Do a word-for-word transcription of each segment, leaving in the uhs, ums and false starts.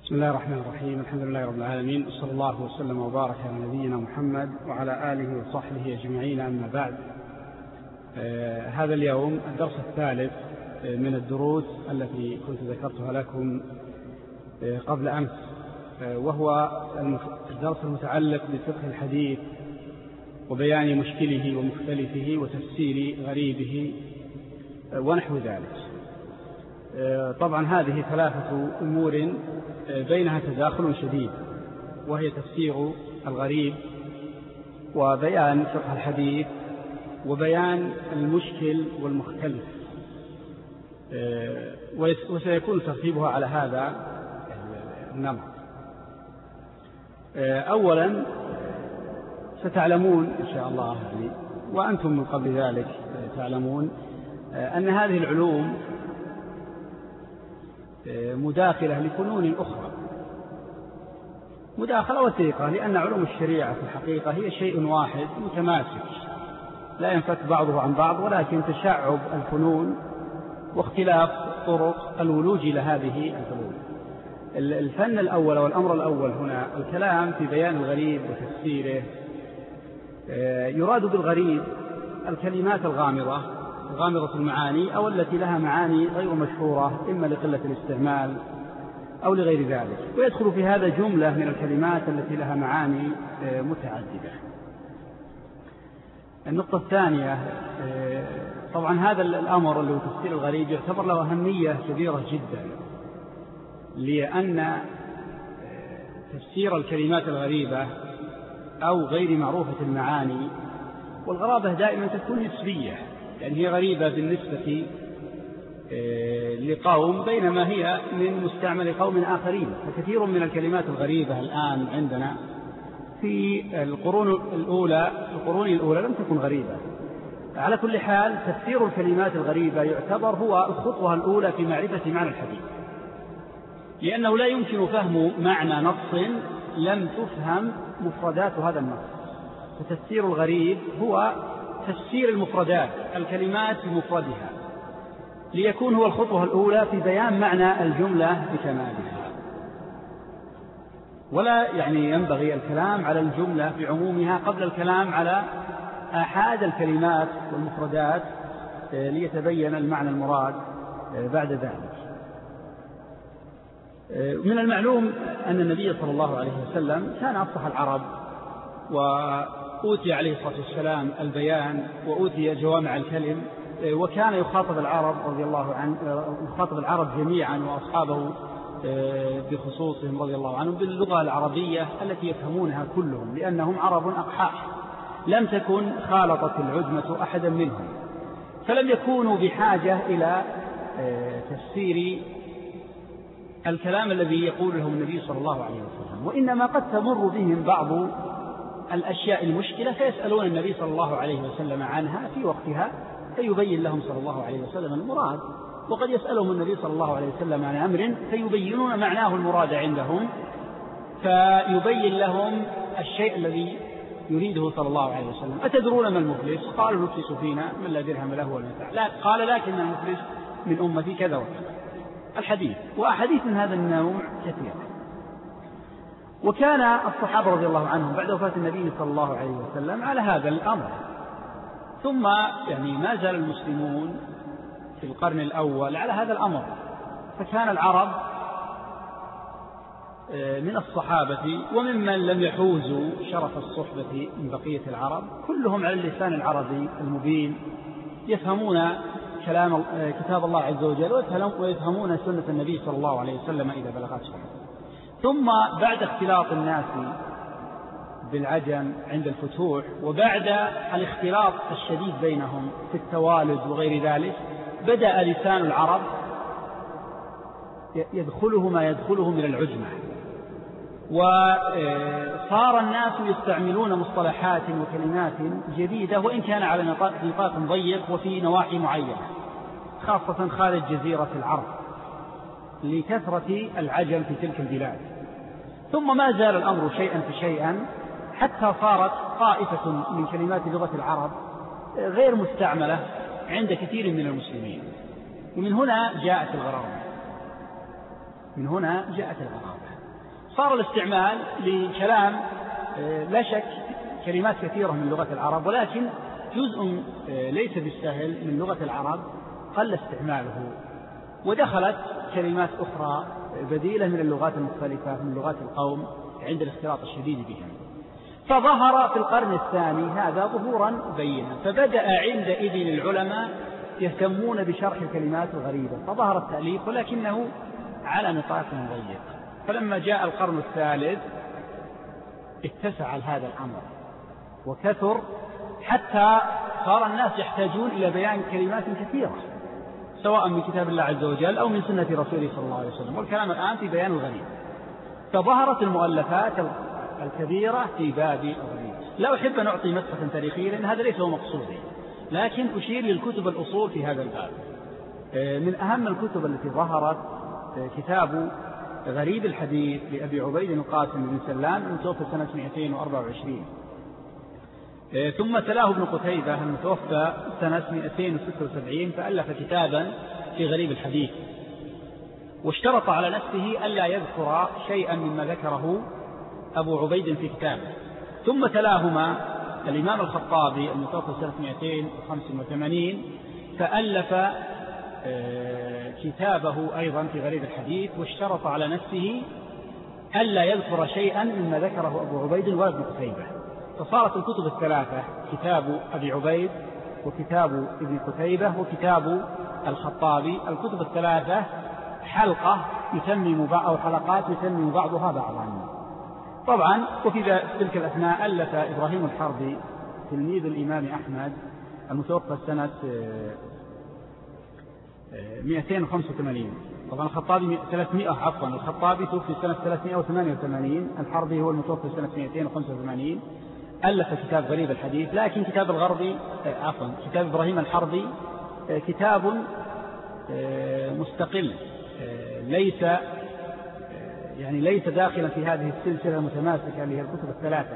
بسم الله الرحمن الرحيم. الحمد لله رب العالمين، وصلى الله وسلم وبارك على نبينا محمد وعلى آله وصحبه أجمعين. أما بعد، آه هذا اليوم الدرس الثالث آه من الدروس التي كنت ذكرتها لكم آه قبل أمس، آه وهو الدرس المتعلق بفقه الحديث وبيان مشكله ومختلفه وتفسير غريبه آه ونحو ذلك. طبعا هذه ثلاثة أمور بينها تداخل شديد، وهي تفسير الغريب وبيان فقه الحديث وبيان المشكل والمختلف، وسيكون ترتيبها على هذا النمط. أولا ستعلمون إن شاء الله، وأنتم من قبل ذلك تعلمون، أن هذه العلوم مداخلة لفنون أخرى، مداخلة وثيقة، لأن علوم الشريعة في الحقيقة هي شيء واحد متماسك لا ينفك بعضه عن بعض، ولكن تشعب الفنون واختلاف طرق الولوج لهذه الفنون. الفن الأول والأمر الأول هنا الكلام في بيان الغريب وتفسيره. يراد بالغريب الكلمات الغامضة غامضة المعاني، أو التي لها معاني غير مشهورة إما لقلة الاستعمال أو لغير ذلك، ويدخل في هذا جملة من الكلمات التي لها معاني متعددة. النقطة الثانية، طبعا هذا الأمر اللي هو تفسير الغريب يعتبر له أهمية كبيرة جدا، لأن تفسير الكلمات الغريبة أو غير معروفة المعاني، والغرابة دائما تكون نسبية، يعني هي غريبة بالنسبة لقوم بينما هي من مستعمل قوم آخرين. فكثير من الكلمات الغريبة الآن عندنا في القرون الأولى القرون الأولى لم تكن غريبة. على كل حال، تفسير الكلمات الغريبة يعتبر هو الخطوة الأولى في معرفة معنى الحديث، لأنه لا يمكن فهم معنى نص لم تفهم مفردات هذا النص. فتفسير الغريب هو تفسير المفردات، الكلمات بمفردها، ليكون هو الخطوة الأولى في بيان معنى الجملة بكمالها. ولا يعني ينبغي الكلام على الجملة بعمومها قبل الكلام على آحاد الكلمات والمفردات ليتبين المعنى المراد بعد ذلك. من المعلوم أن النبي صلى الله عليه وسلم كان أفصح العرب، وأوتي عليه الصلاة والسلام البيان وأوتي جوامع الكلم، وكان يخاطب العرب رضي الله عنه يخاطب العرب جميعا وأصحابه بخصوصهم رضي الله عنهم باللغة العربية التي يفهمونها كلهم، لأنهم عرب أقحاح لم تكن خالطت العجمة أحدا منهم، فلم يكونوا بحاجة إلى تفسير الكلام الذي يقوله النبي صلى الله عليه وسلم، وإنما قد تمر بهم بعض الأشياء المشكلة فيسألون النبي صلى الله عليه وسلم عنها في وقتها فيبين لهم صلى الله عليه وسلم المراد، وقد يسألهم النبي صلى الله عليه وسلم عن أمر فيبينون معناه المراد عندهم، فيبين لهم الشيء الذي يريده صلى الله عليه وسلم. أتدرون ما المفلس؟ قالوا المفلس فينا من لا درهم له ولا متاع. لا، قال لكن المفلس من أمتي كذا وكذا. الحديث وأحاديث من هذا النوع كثيرة. وكان الصحابة رضي الله عنهم بعد وفاة النبي صلى الله عليه وسلم على هذا الأمر، ثم يعني ما زال المسلمون في القرن الأول على هذا الأمر. فكان العرب من الصحابة وممن لم يحوزوا شرف الصحبة من بقية العرب كلهم على اللسان العربي المبين، يفهمون كلام كتاب الله عز وجل ويفهمون سنة النبي صلى الله عليه وسلم إذا بلغتهم. ثم بعد اختلاط الناس بالعجم عند الفتوح، وبعد الاختلاط الشديد بينهم في التوالد وغير ذلك، بدأ لسان العرب يدخله ما يدخله من العجمة، وصار الناس يستعملون مصطلحات وكلمات جديدة وإن كان على نطاق ضيق وفي نواحي معينة، خاصة خارج جزيرة العرب لكثرة العجم في تلك البلاد. ثم ما زال الأمر شيئا فشيئا حتى صارت طائفة من كلمات لغة العرب غير مستعملة عند كثير من المسلمين، ومن هنا جاءت الغرابة من هنا جاءت الغرابة صار الاستعمال لكلام لا شك كلمات كثيرة من لغة العرب، ولكن جزء ليس بالسهل من لغة العرب قل استعماله، ودخلت كلمات أخرى بديلة من اللغات المختلفة من لغات القوم عند الاختلاط الشديد بهم. فظهر في القرن الثاني هذا ظهورا بينا، فبدأ عندئذ العلماء يهتمون بشرح الكلمات الغريبة، فظهر التأليف ولكنه على نطاق ضيق. فلما جاء القرن الثالث اتسع هذا الأمر وكثر، حتى صار الناس يحتاجون إلى بيان كلمات كثيرة سواء من كتاب الله عز وجل أو من سنة رسوله صلى الله عليه وسلم، والكلام الآن في بيان الغريب. فظهرت المؤلفات الكبيرة في باب الغريب. لا أحب أن أعطي مسحة تاريخية لأن هذا ليس هو مقصودي، لكن أشير للكتب الأصول في هذا الباب. من أهم الكتب التي ظهرت كتاب غريب الحديث لأبي عبيد القاسم بن سلام المتوفى سنة مئتين وأربعة وعشرين، ثم تلاه ابن قتيبة المتوفى سنة مئتين وستة وسبعين، فألف كتابا في غريب الحديث، واشترط على نفسه ألا يذكر شيئا مما ذكره أبو عبيد في كتابه. ثم تلاهما الإمام الخطابي المتوفى سنة مئتين وخمسة وثمانين، فألف كتابه أيضا في غريب الحديث، واشترط على نفسه ألا يذكر شيئا مما ذكره أبو عبيد وابن قتيبة. فصارت الكتب الثلاثة كتاب أبي عبيد وكتاب ابن قتيبة وكتاب الخطابي، الكتب الثلاثة حلقة يتمم أو حلقات يتمم بعضها بعضا. طبعا وفي تلك الأثناء ألف إبراهيم الحربي تلميذ الإمام أحمد المتوفى سنة مئتين وخمسة وثمانين، طبعا الخطابي ثلاثمائة عفوا الخطابي توفي سنة ثلاثمائة وثمانية وثمانين، الحربي هو المتوفى سنة مئتين وخمسة وثمانين. ألف كتاب غريب الحديث، لكن كتاب الغربي عفوا كتاب إبراهيم الحربي كتاب مستقل، ليس يعني ليس داخلا في هذه السلسلة المتماسكة اللي هي الكتب الثلاثة.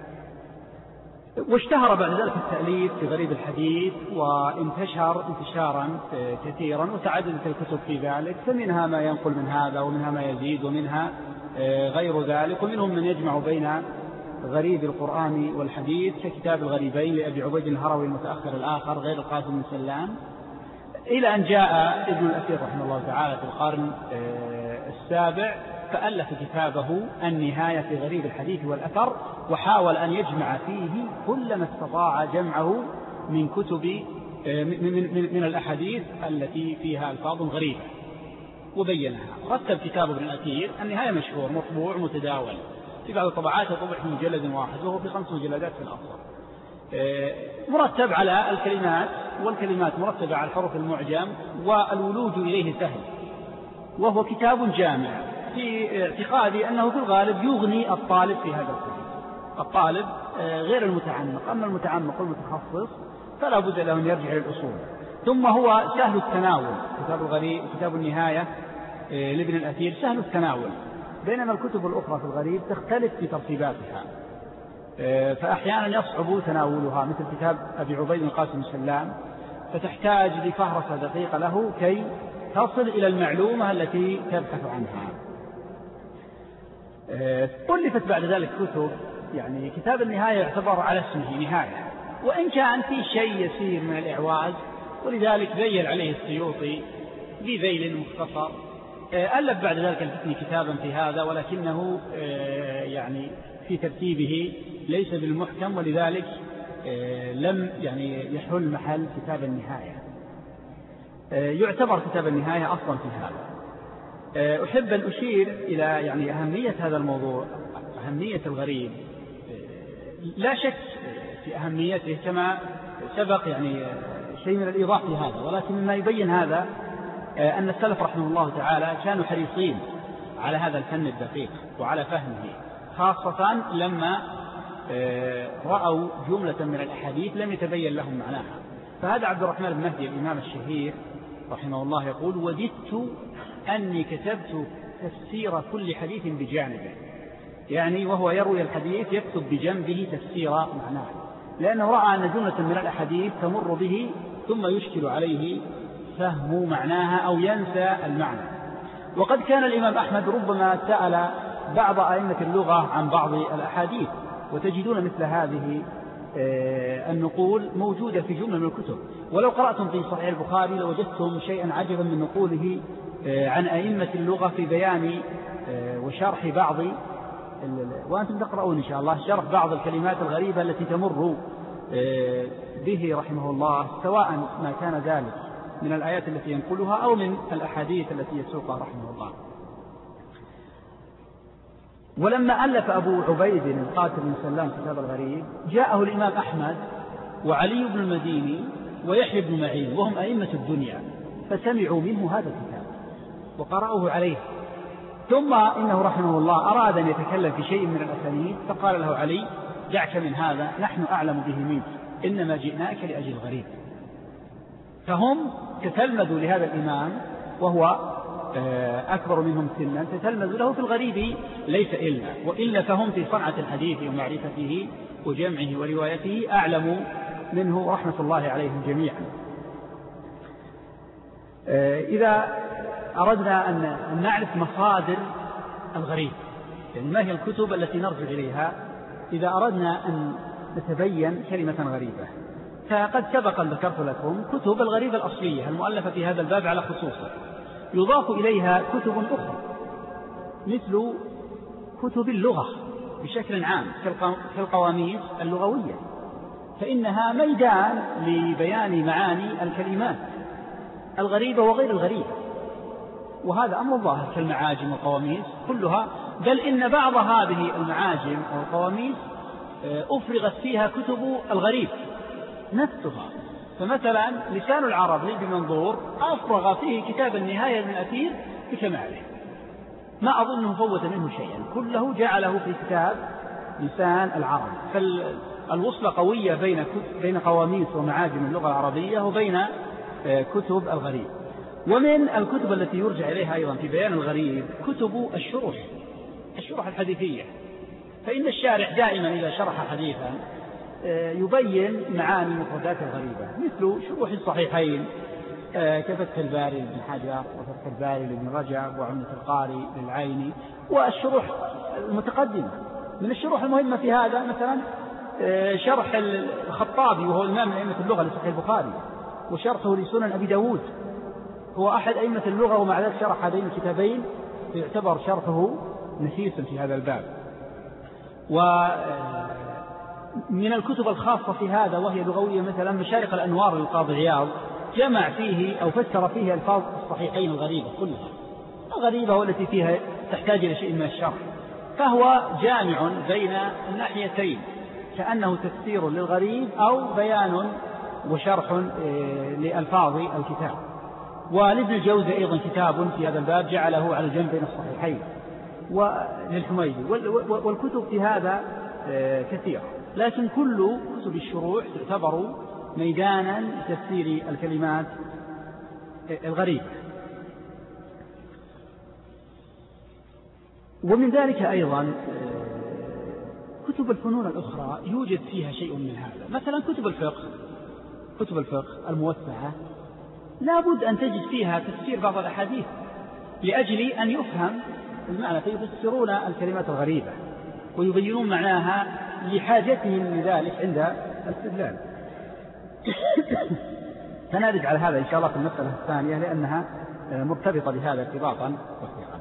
واشتهر بعد ذلك التأليف في غريب الحديث وانتشر انتشارا كثيرا، وتعددت الكتب في ذلك، فمنها ما ينقل من هذا ومنها ما يزيد ومنها غير ذلك، ومنهم من يجمع بين غريب القرآن والحديث ككتاب الغريبين لأبي عبيد الهروي المتأخر الآخر غير القاسم بن سلام، إلى أن جاء ابن الأثير رحمه الله تعالى في القرن السابع فألف كتابه النهاية في غريب الحديث والأثر، وحاول أن يجمع فيه كل ما استطاع جمعه من كتب من الأحاديث التي فيها ألفاظ غريبة وبينها. رتب كتاب ابن الأثير النهاية مشهور مطبوع متداول، في بعض الطبعات طبع في مجلد واحد وهو في خمس مجلدات في الأصل، مرتب على الكلمات، والكلمات مرتبة على الحروف المعجم، والولوج إليه سهل، وهو كتاب جامع في اعتقادي أنه في الغالب يغني الطالب في هذا الكتاب، الطالب غير المتعمق، أما المتعمق والمتخصص فلا بد له أن يرجع للأصول. ثم هو سهل التناول، كتاب الغريب كتاب النهاية لابن الأثير سهل التناول، بينما الكتب الأخرى في الغريب تختلف في ترتيباتها، فأحيانا يصعب تناولها، مثل كتاب أبي عبيد القاسم السلام، فتحتاج لفهرسة دقيقة له كي تصل إلى المعلومة التي تبحث عنها. ألفت بعد ذلك كتب، يعني كتاب النهاية يعتبر على اسمه نهاية، وإن كان في شيء يسير من الإعواز، ولذلك ذيل عليه السيوطي بذيل مختصر. ألف بعد ذلك الفتني كتابا في هذا، ولكنه يعني في ترتيبه ليس بالمحكم، ولذلك لم يعني يحل محل كتاب النهاية. يعتبر كتاب النهاية أصلا في هذا. أحب أن أشير إلى يعني أهمية هذا الموضوع، أهمية الغريب، لا شك في أهميته كما سبق يعني شيء من الإيضاح في هذا، ولكن مما يبين هذا أن السلف رحمه الله تعالى كانوا حريصين على هذا الفن الدقيق وعلى فهمه، خاصة لما رأوا جملة من الأحاديث لم يتبين لهم معناها. فهذا عبد الرحمن بن مهدي الإمام الشهير رحمه الله يقول: وددت أني كتبت تفسير كل حديث بجانبه، يعني وهو يروي الحديث يكتب بجنبه تفسير معناه، لأنه رأى أن جملة من الأحاديث تمر به ثم يشكل عليه فهم معناها أو ينسى المعنى. وقد كان الإمام أحمد ربما سأل بعض أئمة اللغة عن بعض الأحاديث، وتجدون مثل هذه النقول موجودة في جملة من الكتب. ولو قرأتم في صحيح البخاري لوجدتم شيئا عجبا من نقوله عن أئمة اللغة في بيان وشرح بعض، وأنتم تقرؤون إن شاء الله، شرح بعض الكلمات الغريبة التي تمر به رحمه الله، سواء ما كان ذلك من الآيات التي ينقلها أو من الأحاديث التي يسوقها رحمه الله. ولما ألف أبو عبيد القاسم بن سلام كتاب الغريب، جاءه الإمام أحمد وعلي بن المديني ويحيى بن معين وهم أئمة الدنيا، فسمعوا منه هذا الكتاب وقرأوه عليه. ثم إنه رحمه الله أراد أن يتكلم في شيء من الأسانيد، فقال له علي: دعك من هذا، نحن أعلم به منك، إنما جئناك لأجل الغريب. فهم تتلمذوا لهذا الإمام وهو أكبر منهم سنا، تتلمذوا له في الغريب ليس إلا، وإلا فهم في صنعة الحديث ومعرفته وجمعه وروايته أعلم منه رحمة الله عليهم جميعا. إذا أردنا أن نعرف مصادر الغريب، يعني ما هي الكتب التي نرجع إليها إذا أردنا أن نتبين كلمة غريبة، فقد سبق أن ذكرت لكم كتب الغريبة الأصلية المؤلفة في هذا الباب على خصوصه، يضاف إليها كتب أخرى مثل كتب اللغة بشكل عام كالقواميس اللغوية، فإنها ميدان لبيان معاني الكلمات الغريبة وغير الغريبة، وهذا أمر ظاهر كالمعاجم والقواميس كلها، بل إن بعض هذه المعاجم والقواميس أفرغت فيها كتب الغريب نفسها. فمثلا لسان العرب لابن منظور أفرغ فيه كتاب النهاية من أثير بكماله، ما أظنه فوت منه شيئا، كله جعله في كتاب لسان العرب. فالوصلة قوية بين بين قواميس ومعاجم اللغة العربية وبين كتب الغريب. ومن الكتب التي يرجع إليها أيضا في بيان الغريب كتب الشروح الشروح الحديثية، فإن الشارح دائما إذا شرح حديثا يبين معاني مفردات الغريبة، مثل شروح الصحيحين كفتح الباري لابن حجر وفتح الباري لابن رجب وعمدة القاري للعيني، والشروح المتقدمة. من الشروح المهمة في هذا مثلا شرح الخطابي وهو إمام من أئمة اللغة لصحيح البخاري، وشرحه لسنن أبي داود، هو أحد أئمة اللغة ومع ذلك شرح هذين الكتابين، يعتبر شرحه نفيسا في هذا الباب. ومن الكتب الخاصة في هذا وهي لغوية مثلا مشارق الأنوار للقاضي عياض، جمع فيه أو فسر فيه ألفاظ الصحيحين الغريبة كلها، الغريبة والتي فيها تحتاج إلى شيء من الشرح، فهو جامع بين الناحيتين، كأنه تفسير للغريب أو بيان وشرح لألفاظ الكتاب. ولابن الجوزي أيضا كتاب في هذا الباب جعله على الجنب بين الصحيحين وللحميدي، والكتب في هذا كثيرة، لكن كل كتب الشروح تعتبر ميدانا لتفسير الكلمات الغريبة. ومن ذلك أيضا كتب الفنون الأخرى يوجد فيها شيء من هذا، مثلا كتب الفقه كتب الفقه الموسعة لابد أن تجد فيها تفسير بعض الأحاديث لأجل أن يفهم المعنى، فيفسرون الكلمات الغريبة ويبينون معناها لحاجتهم لذلك عند الاستدلال. سنرجع على هذا إن شاء الله في المسألة الثانية لأنها مرتبطة بهذا ارتباطا وثيقا.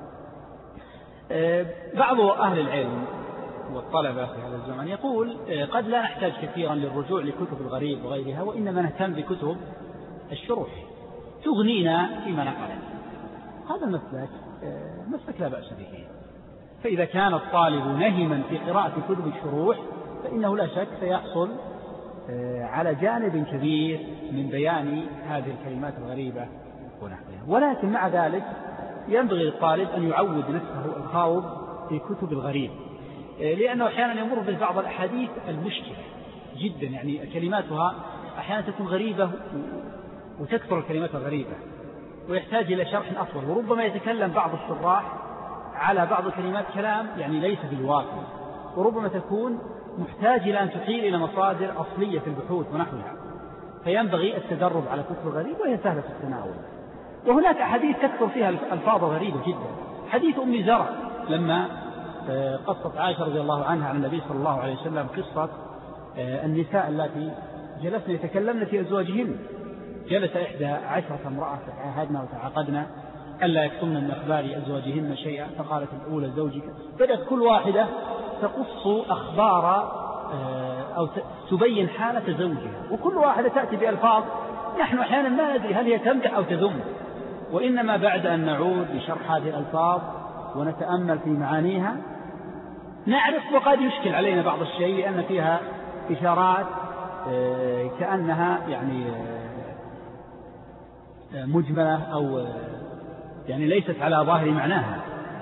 بعض أهل العلم والطلبة في هذا الزمن يقول قد لا نحتاج كثيرا للرجوع لكتب الغريب وغيرها، وإنما نهتم بكتب الشروح تغنينا فيما نقرأ. هذا المسلك مسلك لا بأس به، فإذا كان الطالب نهما في قراءة كتب الشروح فإنه لا شك سيحصل على جانب كبير من بيان هذه الكلمات الغريبة ونحوها. ولكن مع ذلك ينبغي للطالب أن يعود نفسه الخوض في كتب الغريب، لأنه أحيانا يمر ببعض الأحاديث المشكلة جدا، يعني كلماتها أحيانا تكون غريبة وتكثر الكلمات الغريبة ويحتاج إلى شرح أطول، وربما يتكلم بعض الشراح على بعض الكلمات كلام يعني ليس بالواقع، وربما تكون محتاج إلى أن تحيل إلى مصادر أصلية في البحوث ونحوها، فينبغي التدرب على كتب الغريب وهي سهلة في التناول. وهناك أحاديث تكثر فيها الألفاظ غريبة جدا. حديث أم زرع لما قصة عائشة رضي الله عنها عن النبي صلى الله عليه وسلم قصة النساء التي جلسن يتكلمن في أزواجهن. جلس إحدى عشرة امرأة تعاهدنا وتعاقدنا ألا يكتمن من أخبار أزواجهن شيئا، فقالت الأولى زوجك، بدأت كل واحدة تقص أخبار أو تبين حالة زوجها، وكل واحدة تأتي بألفاظ نحن أحيانا ما ندري هل هي تمدح أو تذم، وإنما بعد أن نعود لشرح هذه الألفاظ ونتأمل في معانيها نعرف. وقد يشكل علينا بعض الشيء لأن فيها إشارات كأنها يعني مجملة أو يعني ليست على ظاهر معناها.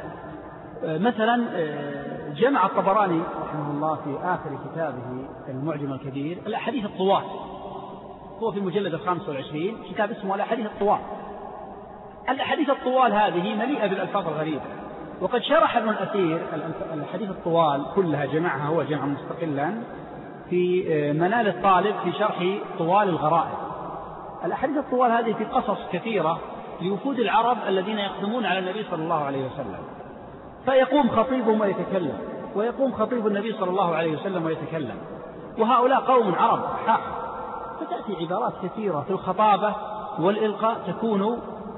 مثلا جمع الطبراني رحمه الله في آخر كتابه المعجم الكبير الأحاديث الطوال، هو في المجلد الخامس والعشرين كتاب اسمه الأحاديث الطوال. الأحاديث الطوال هذه مليئة بالألفاظ الغريبة، وقد شرح ابن الأثير الأحاديث الطوال كلها، جمعها هو جمعا مستقلا في منال الطالب في شرح طوال الغرائب. الأحاديث الطوال هذه في قصص كثيرة لوفود العرب الذين يقدمون على النبي صلى الله عليه وسلم، فيقوم خطيبهم ويتكلم، ويقوم خطيب النبي صلى الله عليه وسلم ويتكلم، وهؤلاء قوم عرب حق، فتأتي عبارات كثيرة في الخطابة والإلقاء تكون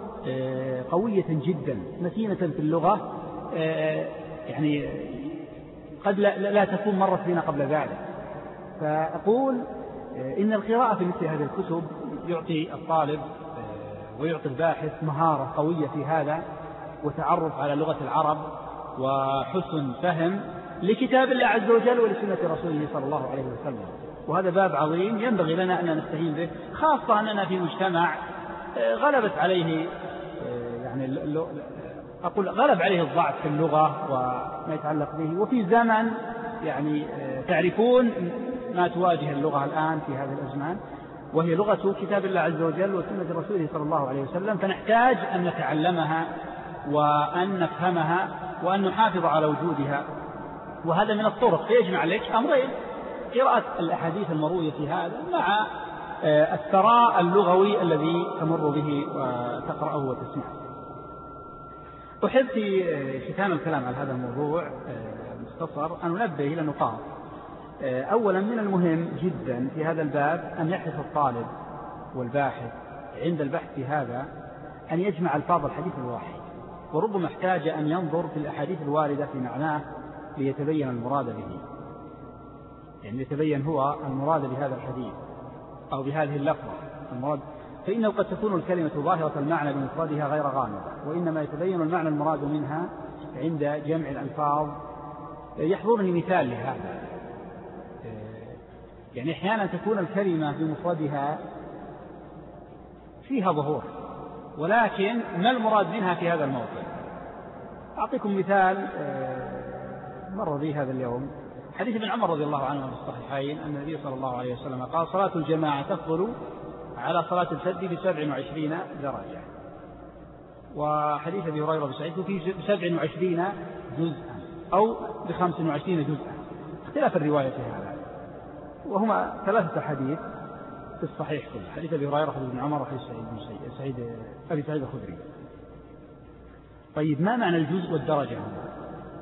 قوية جدا متينة في اللغة، يعني قد لا, لا تكون مرت بنا قبل ذلك. فأقول إن القراءة في مثل هذه الكتب يعطي الطالب ويعطي الباحث مهارة قوية في هذا، وتعرف على لغة العرب، وحسن فهم لكتاب الله عز وجل ولسنة رسوله صلى الله عليه وسلم. وهذا باب عظيم ينبغي لنا أن نستهين به، خاصة أننا في مجتمع غلبت عليه يعني أقول غلب عليه الضعف في اللغة وما يتعلق به، وفي زمن يعني تعرفون ما تواجه اللغة الآن في هذا الأزمان، وهي لغة كتاب الله عز وجل وسنة رسوله صلى الله عليه وسلم، فنحتاج أن نتعلمها وأن نفهمها وأن نحافظ على وجودها. وهذا من الطرق يجمع عليك أمرين: قراءة الأحاديث المروية في هذا مع الثراء اللغوي الذي تمر به وتقرأه وتسمعه. أحب في ختام الكلام على هذا الموضوع مختصر أن ننبه إلى نقاط. أولا، من المهم جدا في هذا الباب أن يحرص الطالب والباحث عند البحث في هذا أن يجمع ألفاظ الحديث الواحد، وربما احتاج أن ينظر في الأحاديث الواردة في معناه ليتبين المراد به، يعني يتبين هو المراد بهذا الحديث أو بهذه اللفظة المراد، فإنه قد تكون الكلمة ظاهرة المعنى بمفردها غير غامضة، وإنما يتبين المعنى المراد منها عند جمع الألفاظ. يحضرني مثال لهذا، يعني أحيانا تكون الكلمة بمفردها فيها ظهور، ولكن ما المراد منها في هذا الموطن؟ أعطيكم مثال مر بي هذا اليوم، حديث ابن عمر رضي الله عنه في الصحيحين أن النبي صلى الله عليه وسلم قال: صلاة الجماعة تفضل على صلاة الفرد بسبع وعشرين درجة. وحديث أبي هريرة بسعيد فيه بسبع وعشرين جزءا أو بخمس وعشرين جزءا، اختلاف الرواية في هذا، وهما ثلاثة حديث في الصحيح كله: حديث أبي هريرة، حديث ابن عمر، وحديث سعيد سعيد أبي سعيد الخدري. طيب، ما معنى الجزء والدرجة هنا؟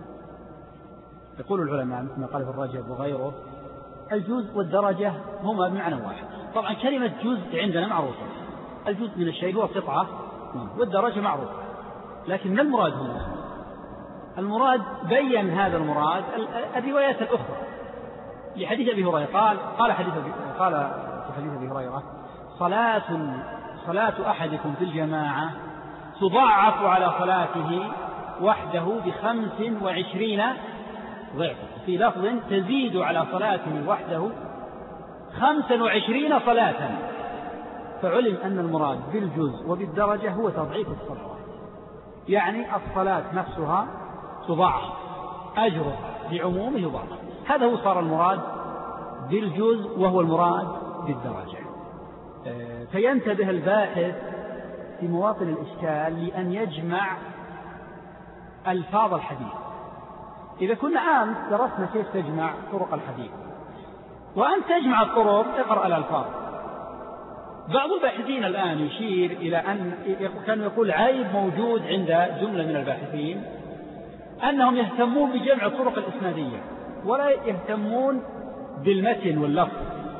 يقول العلماء مثل ما قال ابن رجب وغيره: الجزء والدرجة هما بمعنى واحد. طبعا كلمة جزء عندنا معروفة، الجزء من الشيء هو قطعة، والدرجة معروفة، لكن ما المراد هنا؟ المراد بين هذا المراد الروايات الأخرى لحديث أبي هريرة. قال قال حديث قال في حديث أبي هريرة: صلاة صلاة أحدكم في الجماعة تضاعف على صلاته وحده بخمس وعشرين ضعفا، في لفظ تزيد على صلاته وحده خمسا وعشرين صلاة. فعلم أن المراد بالجزء وبالدرجة هو تضعيف الصلوات، يعني الصلاة نفسها تضاعف، أجرها بعمومه يضاعف. هذا هو صار المراد بالجزء وهو المراد بالدرجة. فينتبه الباحث في مواطن الإشكال لأن يجمع ألفاظ الحديث. إذا كنا أمس درسنا كيف تجمع طرق الحديث، وأن تجمع الطرق اقرأ الألفاظ. بعض الباحثين الآن يشير إلى أن كان يقول عيب موجود عند جملة من الباحثين أنهم يهتمون بجمع الطرق الإسنادية ولا يهتمون بالمتن واللفظ.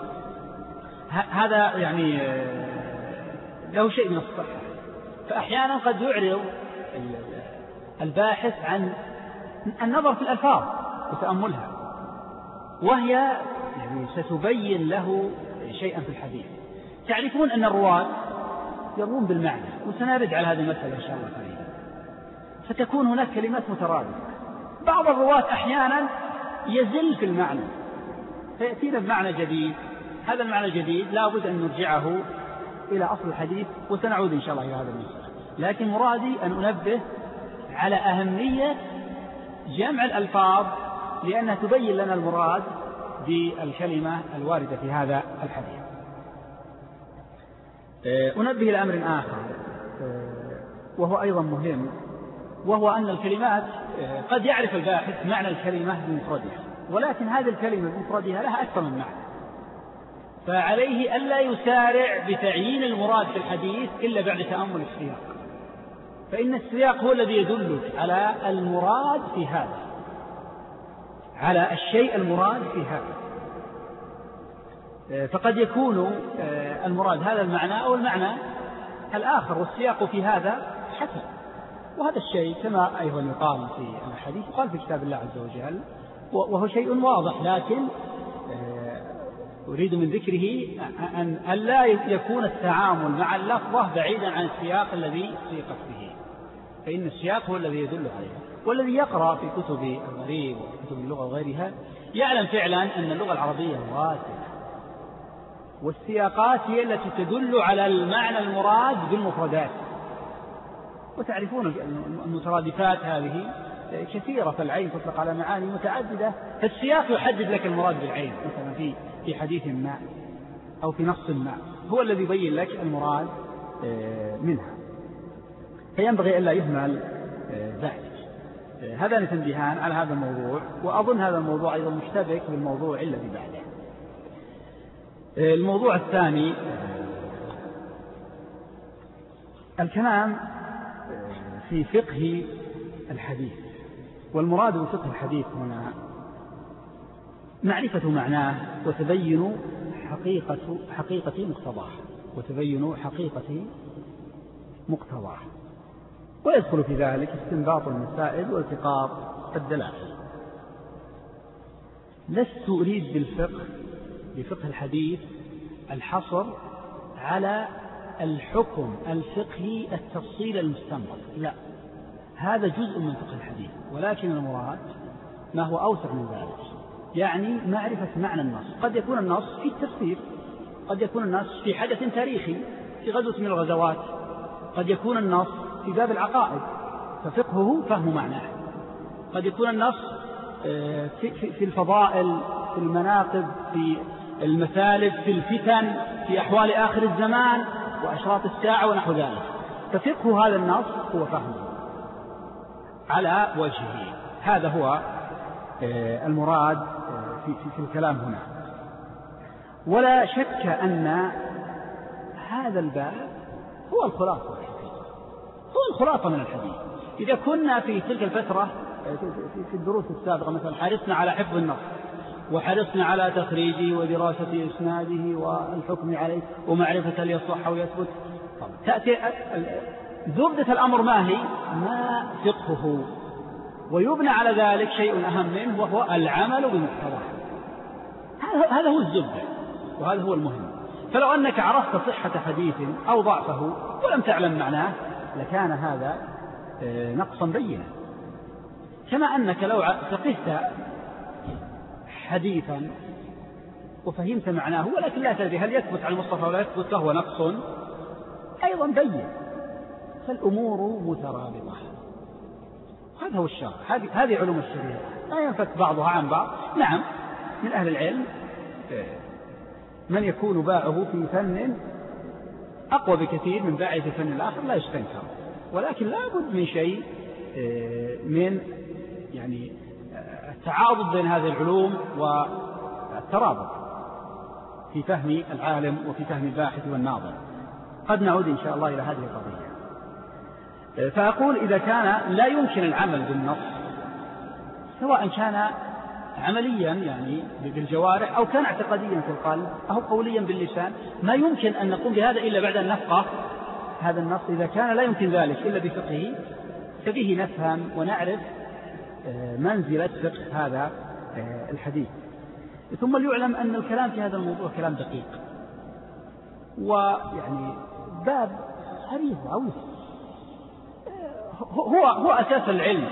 هذا يعني له شيء من الصحة. فأحيانا قد يعرض الباحث عن النظر في الألفاظ وتأملها، وهي يعني ستبين له شيئا في الحديث. تعرفون أن الرواة يروون بالمعنى، وسنرد على هذه المسألة إن شاء الله قريبا. فتكون هناك كلمات مترادفة. بعض الرواة أحيانا يزل في المعنى فيأتينا بمعنى جديد، هذا المعنى الجديد لا بد أن نرجعه إلى أصل الحديث، وسنعود إن شاء الله إلى هذا المسألة. لكن مرادي أن أنبه على أهمية جمع الألفاظ، لأنها تبين لنا المراد بالكلمة الواردة في هذا الحديث. أنبه إلى أمر آخر وهو أيضا مهم، وهو أن الكلمات قد يعرف الباحث معنى الكلمة بمفردها، ولكن هذه الكلمة بمفردها لها أكثر من معنى، فعليه ألا يسارع بتعيين المراد في الحديث إلا بعد تأمل السياق، فإن السياق هو الذي يدلك على المراد في هذا، على الشيء المراد في هذا. فقد يكون المراد هذا المعنى أو المعنى الآخر، والسياق في هذا حسن. وهذا الشيء كما أيضا يقال في الحديث يقال في كتاب الله عز وجل، وهو شيء واضح، لكن أريد من ذكره أن لا يكون التعامل مع اللفظة بعيدا عن السياق الذي سيقت به، فإن السياق هو الذي يدل عليه. والذي يقرأ في كتب الغريب وكتب اللغة وغيرها يعلم فعلا أن اللغة العربية واسعة، والسياقات هي التي تدل على المعنى المراد بالمفردات. وتعرفون المترادفات هذه كثيرة، فالعين تطلق على معاني متعددة، فالسياق يحدد لك المراد بالعين، مثلا في في حديث ما أو في نص ما، هو الذي يبين لك المراد منها. فينبغي ألا يهمل ذلك. هذان تنبيهان على هذا الموضوع، وأظن هذا الموضوع أيضا مشتبك بالموضوع الذي بعده. الموضوع الثاني الكلام في فقه الحديث. والمراد بفقه الحديث هنا معرفة معناه وتبين حقيقة حقيقة مقتضاه وتبين حقيقة مقتضاه ويدخل في ذلك استنباط المسائل والتقاط الدلائل. لست أريد بالفقه بفقه الحديث الحصر على الحكم الفقهي التفصيل المستنبط، لا، هذا جزء من فقه الحديث، ولكن المراد ما هو أوسع من ذلك، يعني معرفة معنى النص. قد يكون النص في التفسير، قد يكون النص في حدث تاريخي في غزوة من الغزوات، قد يكون النص في باب العقائد ففقهه فهم معناه، قد يكون النص في الفضائل، في المناقب، في المثالب، في الفتن، في أحوال آخر الزمان وأشراط الساعة ونحو ذلك، ففقه هذا النص هو فهمه على وجهه. هذا هو المراد في, في, في الكلام هنا. ولا شك أن هذا الباب هو الخلاصة هو الخلاصة من الحديث. إذا كنا في تلك الفترة في الدروس السابقة مثلا حرصنا على حفظ النص، وحرصنا على تخريجه ودراسة إسناده والحكم عليه ومعرفة هل يصح أو يثبت، تأتي زبدة الأمر ما هي؟ ما فقهه، ويبنى على ذلك شيء أهم منه وهو العمل بمقتضاه. هذا هو الزبدة وهذا هو المهم. فلو أنك عرفت صحة حديث أو ضعفه ولم تعلم معناه لكان هذا نقصا بينا. كما أنك لو فقهت حديثا وفهمت معناه ولكن لا تدري هل يثبت على المصطفى ولا يثبت فهو نقص أيضا بين. فالأمور مترابطة، هذا هو الشرع، هذه علوم الشريعة لا ينفك بعضها عن بعض. نعم، من أهل العلم من يكون باعه في فن أقوى بكثير من باعه في فن الآخر، لا يستنكر، ولكن لا بد من شيء من يعني التعاضد بين هذه العلوم والترابط في فهم العالم وفي فهم الباحث والناظر. قد نعود إن شاء الله إلى هذه القضية. فأقول إذا كان لا يمكن العمل بالنص سواء كان عمليا يعني بالجوارح أو كان اعتقاديا في القلب أو قوليا باللسان. ما يمكن أن نقوم بهذا إلا بعد أن نفقه هذا النص. إذا كان لا يمكن ذلك إلا بفقهه فبه نفهم ونعرف منزلة فقه هذا الحديث. ثم ليعلم أن الكلام في هذا الموضوع كلام دقيق، ويعني باب حريص عويص، هو هو أساس العلم.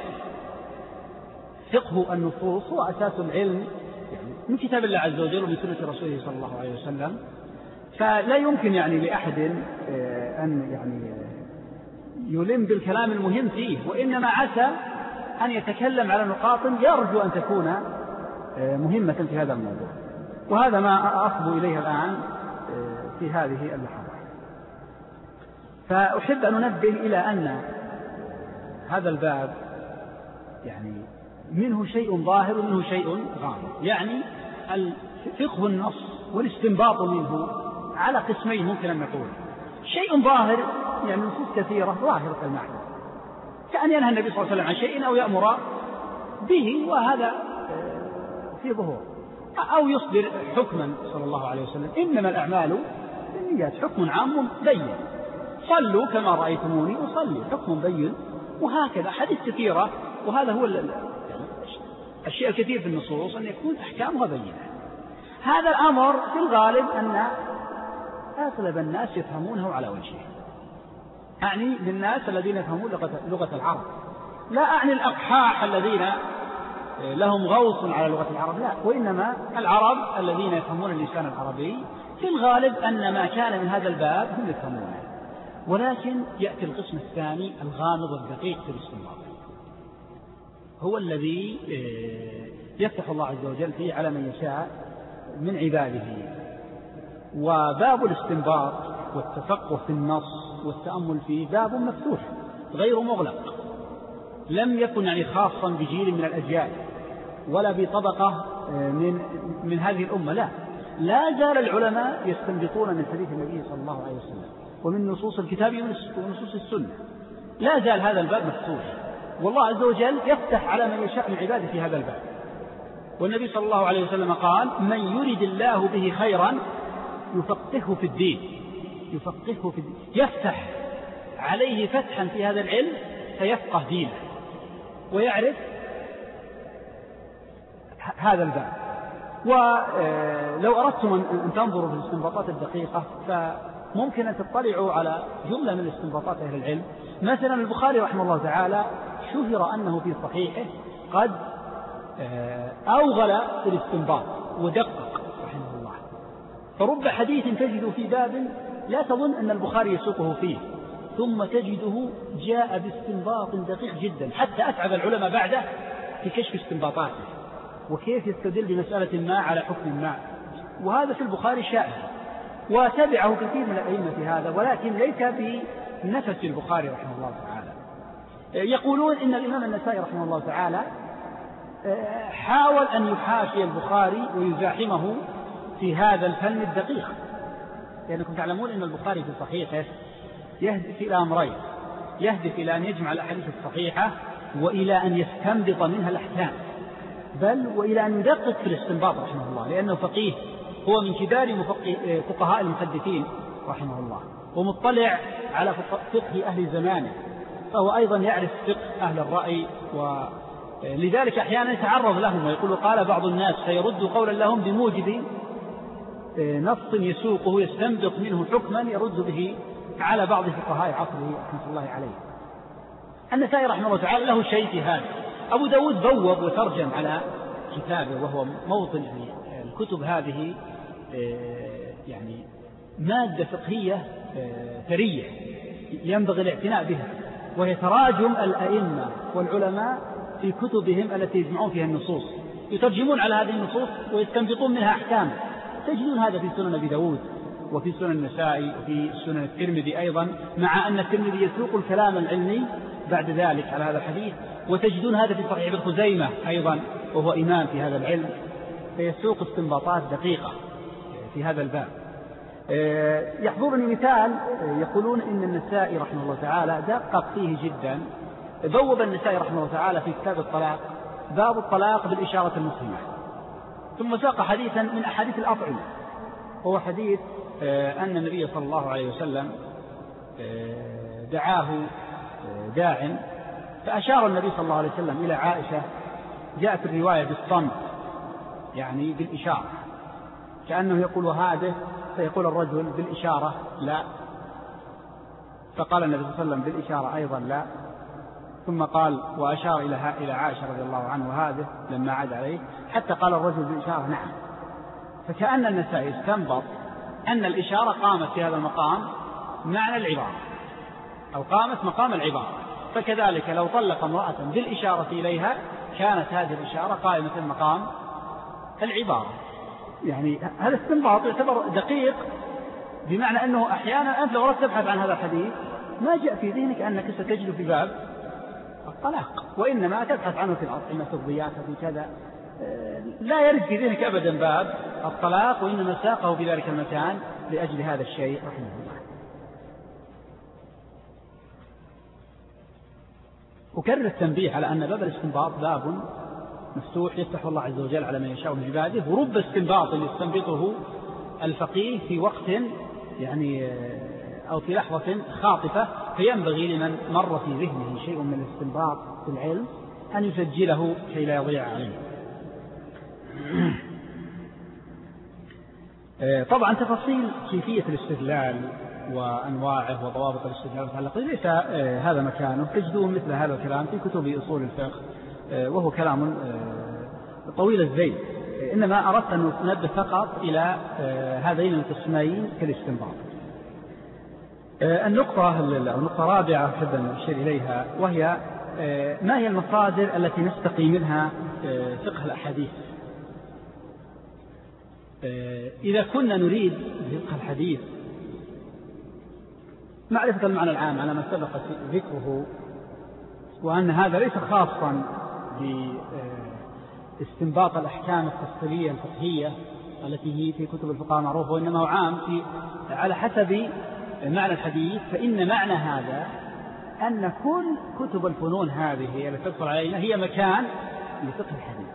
فقه النصوص هو أساس العلم من كتاب الله عز وجل ومن سنة رسوله صلى الله عليه وسلم. فلا يمكن يعني لأحد أن يعني يلم بالكلام المهم فيه، وإنما عسى أن يتكلم على نقاط يرجو أن تكون مهمة في هذا الموضوع، وهذا ما أصبو إليه الآن في هذه اللحظة. فأحب أن ننبه إلى أن هذا الباب يعني منه شيء ظاهر ومنه شيء غامض. يعني فقه النص والاستنباط منه على قسمين ممكن أن نقول. شيء ظاهر يعني نصوص كثيرة ظاهرة المعنى، كأن ينهى النبي صلى الله عليه وسلم عن شيء أو يأمر به وهذا في ظهور، أو يصدر حكما صلى الله عليه وسلم إنما الأعمال بالنيات، حكم عام بين، صلوا كما رأيتموني أصلي، حكم بين. وهكذا حديث كثيرة، وهذا هو الشيء الكثير في النصوص أن يكون أحكامها بينة. هذا الأمر في الغالب أن أغلب الناس يفهمونه على وجهه، أعني للناس الذين يفهمون لغة العرب، لا أعني الأقحاح الذين لهم غوص على لغة العرب، لا، وإنما العرب الذين يفهمون اللسان العربي في الغالب أن ما كان من هذا الباب هم يفهمونه. ولكن يأتي القسم الثاني الغامض والدقيق في الاستنباط، هو الذي يفتح الله عز وجل فيه على من يشاء من عباده. وباب الاستنباط والتفقه في النص والتأمل فيه باب مفتوح غير مغلق، لم يكن يعني خاصا بجيل من الأجيال ولا بطبقة من من هذه الأمة، لا لا زال العلماء يستنبطون من حديث النبي صلى الله عليه وسلم ومن نصوص الكتاب ونصوص السنة، لا زال هذا الباب مفتوح، والله عز وجل يفتح على من يشاء من عباده في هذا الباب. والنبي صلى الله عليه وسلم قال: من يرد الله به خيرا يفقهه في الدين، يفقهه في الدين، يفتح عليه فتحا في هذا العلم فيفقه دينه ويعرف هذا الباب. ولو أردتم أن تنظروا في الاستنباطات الدقيقة فممكن أن تطلعوا على جملة من الاستنباطات أهل العلم. مثلا البخاري رحمه الله تعالى شهر أنه في صحيحه قد أوغل في الاستنباط ودقق رحمه الله، فرب حديث تجد في باب لا تظن أن البخاري يسوقه فيه، ثم تجده جاء باستنباط دقيق جدا، حتى أتعب العلماء بعده في كشف استنباطاته وكيف يستدل بمسألة ما على حكم ما. وهذا في البخاري شائع، وتبعه كثير من الأئمة في هذا، ولكن ليس بنفس البخاري رحمه الله تعالى. يقولون إن الإمام النسائي رحمه الله تعالى حاول أن يحاشي البخاري ويزاحمه في هذا الفن الدقيق، لأنكم تعلمون أن البخاري في صحيحه يهدف إلى أمرين: يهدف إلى أن يجمع الأحاديث الصحيحة وإلى أن يستنبط منها الأحكام، بل وإلى أن يدقق في الاستنباط رحمه الله، لأنه فقيه، هو من كبار فقهاء المحدثين رحمه الله، ومطلع على فقه أهل زمانه، فهو أيضا يعرف فقه أهل الرأي، ولذلك أحيانا يتعرض لهم ويقول قال بعض الناس فيرد قولا لهم بموجب نص يسوقه يستنبط منه حكما يرد به على بعض فقهاء عصره رحمة الله عليه. النسائي رحمه الله تعالى له شيء في هذا. أبو داود بوب وترجم على كتابه، وهو موطن يعني الكتب هذه يعني مادة فقهية ثرية ينبغي الاعتناء بها، وهي تراجم الأئمة والعلماء في كتبهم التي يجمعون فيها النصوص، يترجمون على هذه النصوص ويستنبطون منها أحكام. تجدون هذا في سنن أبي داود وفي سنن النسائي وفي سنن الترمذي أيضا، مع أن الترمذي يسوق الكلام العلمي بعد ذلك على هذا الحديث. وتجدون هذا في صحيح ابن خزيمة أيضا، وهو إمام في هذا العلم، فيسوق استنباطات دقيقة في هذا الباب. يحضرني مثال، يقولون إن النسائي رحمه الله تعالى دقق فيه جدا. بوب النسائي رحمه الله تعالى في كتاب الطلاق باب الطلاق بالإشارة المسلمة. ثم ساق حديثا من أحاديث الأطعمة، هو حديث أن النبي صلى الله عليه وسلم دعاه داع فأشار النبي صلى الله عليه وسلم إلى عائشة، جاءت الرواية بالصمت يعني بالإشارة، كأنه يقول هذا، فيقول الرجل بالإشارة لا، فقال النبي صلى الله عليه وسلم بالإشارة أيضا لا، ثم قال وأشار إلى عائشة رضي الله عنه وهذا لما عاد عليه، حتى قال الرجل بالإشارة نعم. فكأن النسائي استنبط أن الإشارة قامت في هذا المقام معنى العبارة، أو قامت مقام العبارة، فكذلك لو طلق امرأة بالإشارة إليها كانت هذه الإشارة قائمة مقام العبارة. يعني هذا استنباط يعتبر دقيق، بمعنى أنه أحيانا أنت لو أردت تبحث عن هذا الحديث ما جاء في ذهنك أنك ستجد في باب الطلاق، وإنما تبحث عنه في الأطعمة في الضيافة في كذا، لا يرد في ذهنك أبدا باب الطلاق، وإنما ساقه في ذلك المكان لأجل هذا الشيء رحمه الله. أكرر التنبيه على أن باب الاستنباط باب مفتوح يفتح الله عز وجل على من يشاء من عباده، ورب استنباط يستنبطه الفقيه في وقت يعني أو في لحظة خاطفة، فينبغي لمن مر في ذهنه شيء من الاستنباط في العلم أن يسجله كي لا يضيع عليه. طبعا تفاصيل كيفية الاستدلال وأنواعه وضوابط الاستدلال المتعلقة ليس هذا مكانه، تجدون مثل هذا الكلام في كتب أصول الفقه، وهو كلام طويل الذيل، إنما أردت أن ننبه فقط إلى هذين القسمين في الاستنباط. النقطة النقطة الرابعة أحب أن أشير إليها، وهي ما هي المصادر التي نستقي منها فقه الأحاديث. إذا كنا نريد فقه الحديث معرفة المعنى العام على ما سبق ذكره، وأن هذا ليس خاصا باستنباط الأحكام التفصيلية الفقهية التي هي في كتب الفقهاء معروفة، وإنما هو عام في على حسب معنى الحديث، فإن معنى هذا أن كل كتب الفنون هذه التي تدخل علينا هي مكان لفقه الحديث.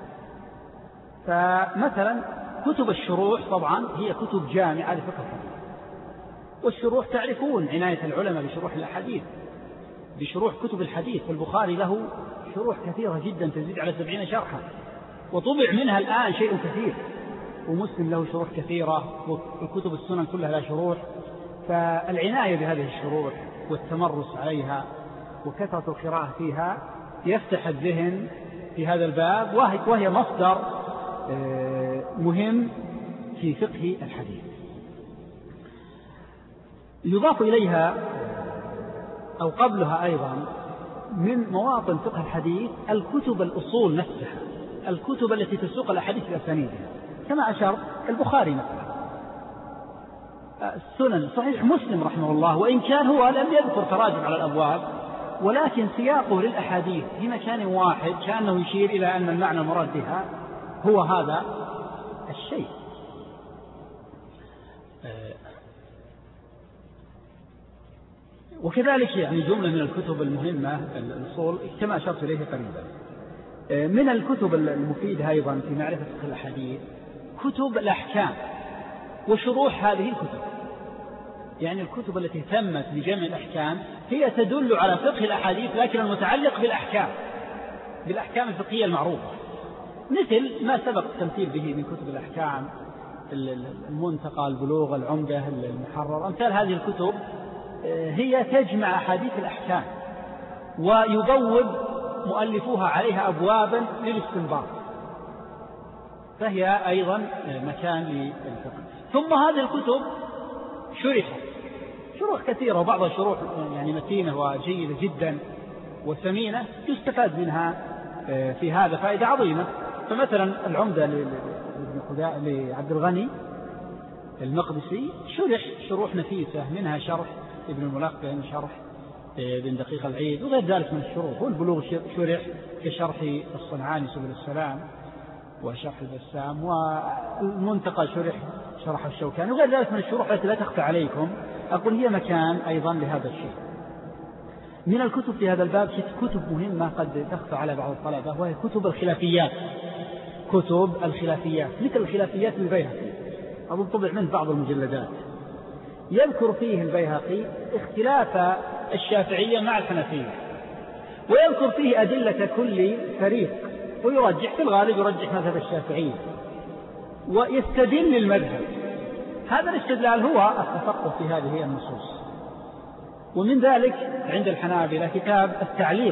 فمثلا كتب الشروح طبعا هي كتب جامعة لفقه الحديث، والشروح تعرفون عناية العلماء بشروح الأحاديث، بشروح كتب الحديث، والبخاري له شروح كثيرة جدا تزيد على سبعين شرحا، وطبع منها الآن شيء كثير، ومسلم له شروح كثيرة، وكتب السنن كلها لها شروح. فالعناية بهذه الشروح والتمرس عليها وكثرة القراءة فيها يفتح الذهن في هذا الباب، وهي مصدر مهم في فقه الحديث. يضاف إليها أو قبلها أيضا من مواطن فقه الحديث الكتب الأصول نفسها، الكتب التي تسوق الأحاديث بأسانيدها، كما أشار البخاري مثلا، السنن، صحيح مسلم رحمه الله، وإن كان هو لم يذكر تراجم على الأبواب، ولكن سياقه للأحاديث في مكان واحد كأنه يشير إلى أن المعنى المراد بها هو هذا الشيء. وكذلك يعني جملة من الكتب المهمة الأصول كما أشرت إليه قريبا. من الكتب المفيدة أيضا في معرفة فقه الحديث كتب الأحكام وشروح هذه الكتب، يعني الكتب التي تمت بجمع الأحكام هي تدل على فقه الأحاديث لكن المتعلق بالأحكام بالأحكام الفقهية المعروفة، مثل ما سبق التمثيل به من كتب الأحكام، المنتقى، البلوغ، العمدة، المحرر، أمثال هذه الكتب هي تجمع أحاديث الأحكام ويبوب مؤلفوها عليها أبوابا للاستنباط، فهي أيضا مكان للفقه. ثم هذه الكتب شرحت شروح كثيرة، وبعض الشروح يعني متينة وجيدة جدا وثمينة يستفاد منها في هذا فائدة عظيمة. فمثلا العمدة لعبد الغني المقدسي شرح شروح نفيسة، منها شرح ابن الملقن، شرح ابن دقيق العيد، وغير ذلك من الشروح. والبلوغ شرح كشرح الصنعاني سبل السلام وشرح البسام، والمنتقى شرح شرح الشوكاني، وغير ذلك من الشروح التي لا تخفى عليكم، أقول هي مكان أيضا لهذا الشيء. من الكتب في هذا الباب كتب مهمة قد تخفى على بعض الطلبة، وهي كتب الخلافيات. كتب الخلافيات مثل الخلافيات للبيهقي، أظن طبع منه بعض المجلدات، يذكر فيه البيهقي اختلاف الشافعية مع الحنفية، ويذكر فيه أدلة كل فريق، ويرجح في الغالب يرجح مذهب الشافعية ويستدل المذهب. هذا الاستدلال هو التفقه في هذه النصوص. ومن ذلك عند الحنابلة كتاب التعليق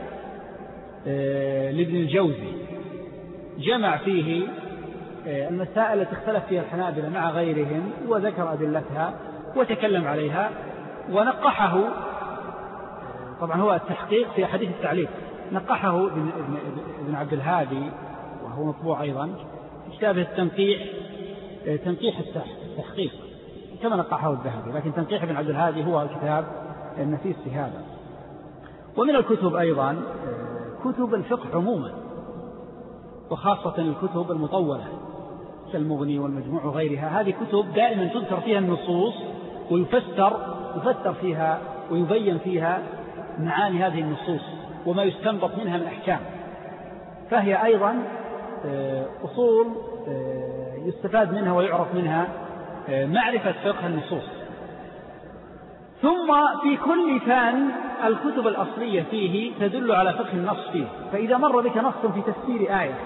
لابن الجوزي، جمع فيه المسائل التي اختلف فيها الحنابلة مع غيرهم وذكر أدلتها وتكلم عليها ونقحه. طبعا هو التحقيق في حديث التعليق، نقحه ابن, ابن عبد الهادي وهو مطبوع أيضا في كتابه التنقيح، تنقيح التحقيق كما نقحه الذهبي، لكن تنقيح ابن عبد الهادي هو الكتاب النفيس في هذا. ومن الكتب أيضا كتب الفقه عموما، وخاصة الكتب المطولة كالمغني والمجموع وغيرها. هذه كتب دائما تذكر فيها النصوص ويفسر يفسر فيها ويبين فيها معاني هذه النصوص وما يستنبط منها من أحكام، فهي أيضا أصول يستفاد منها ويعرف منها معرفة فقه النصوص. ثم في كل فن الكتب الأصلية فيه تدل على فقه النص فيه، فإذا مر بك نص في تفسير آية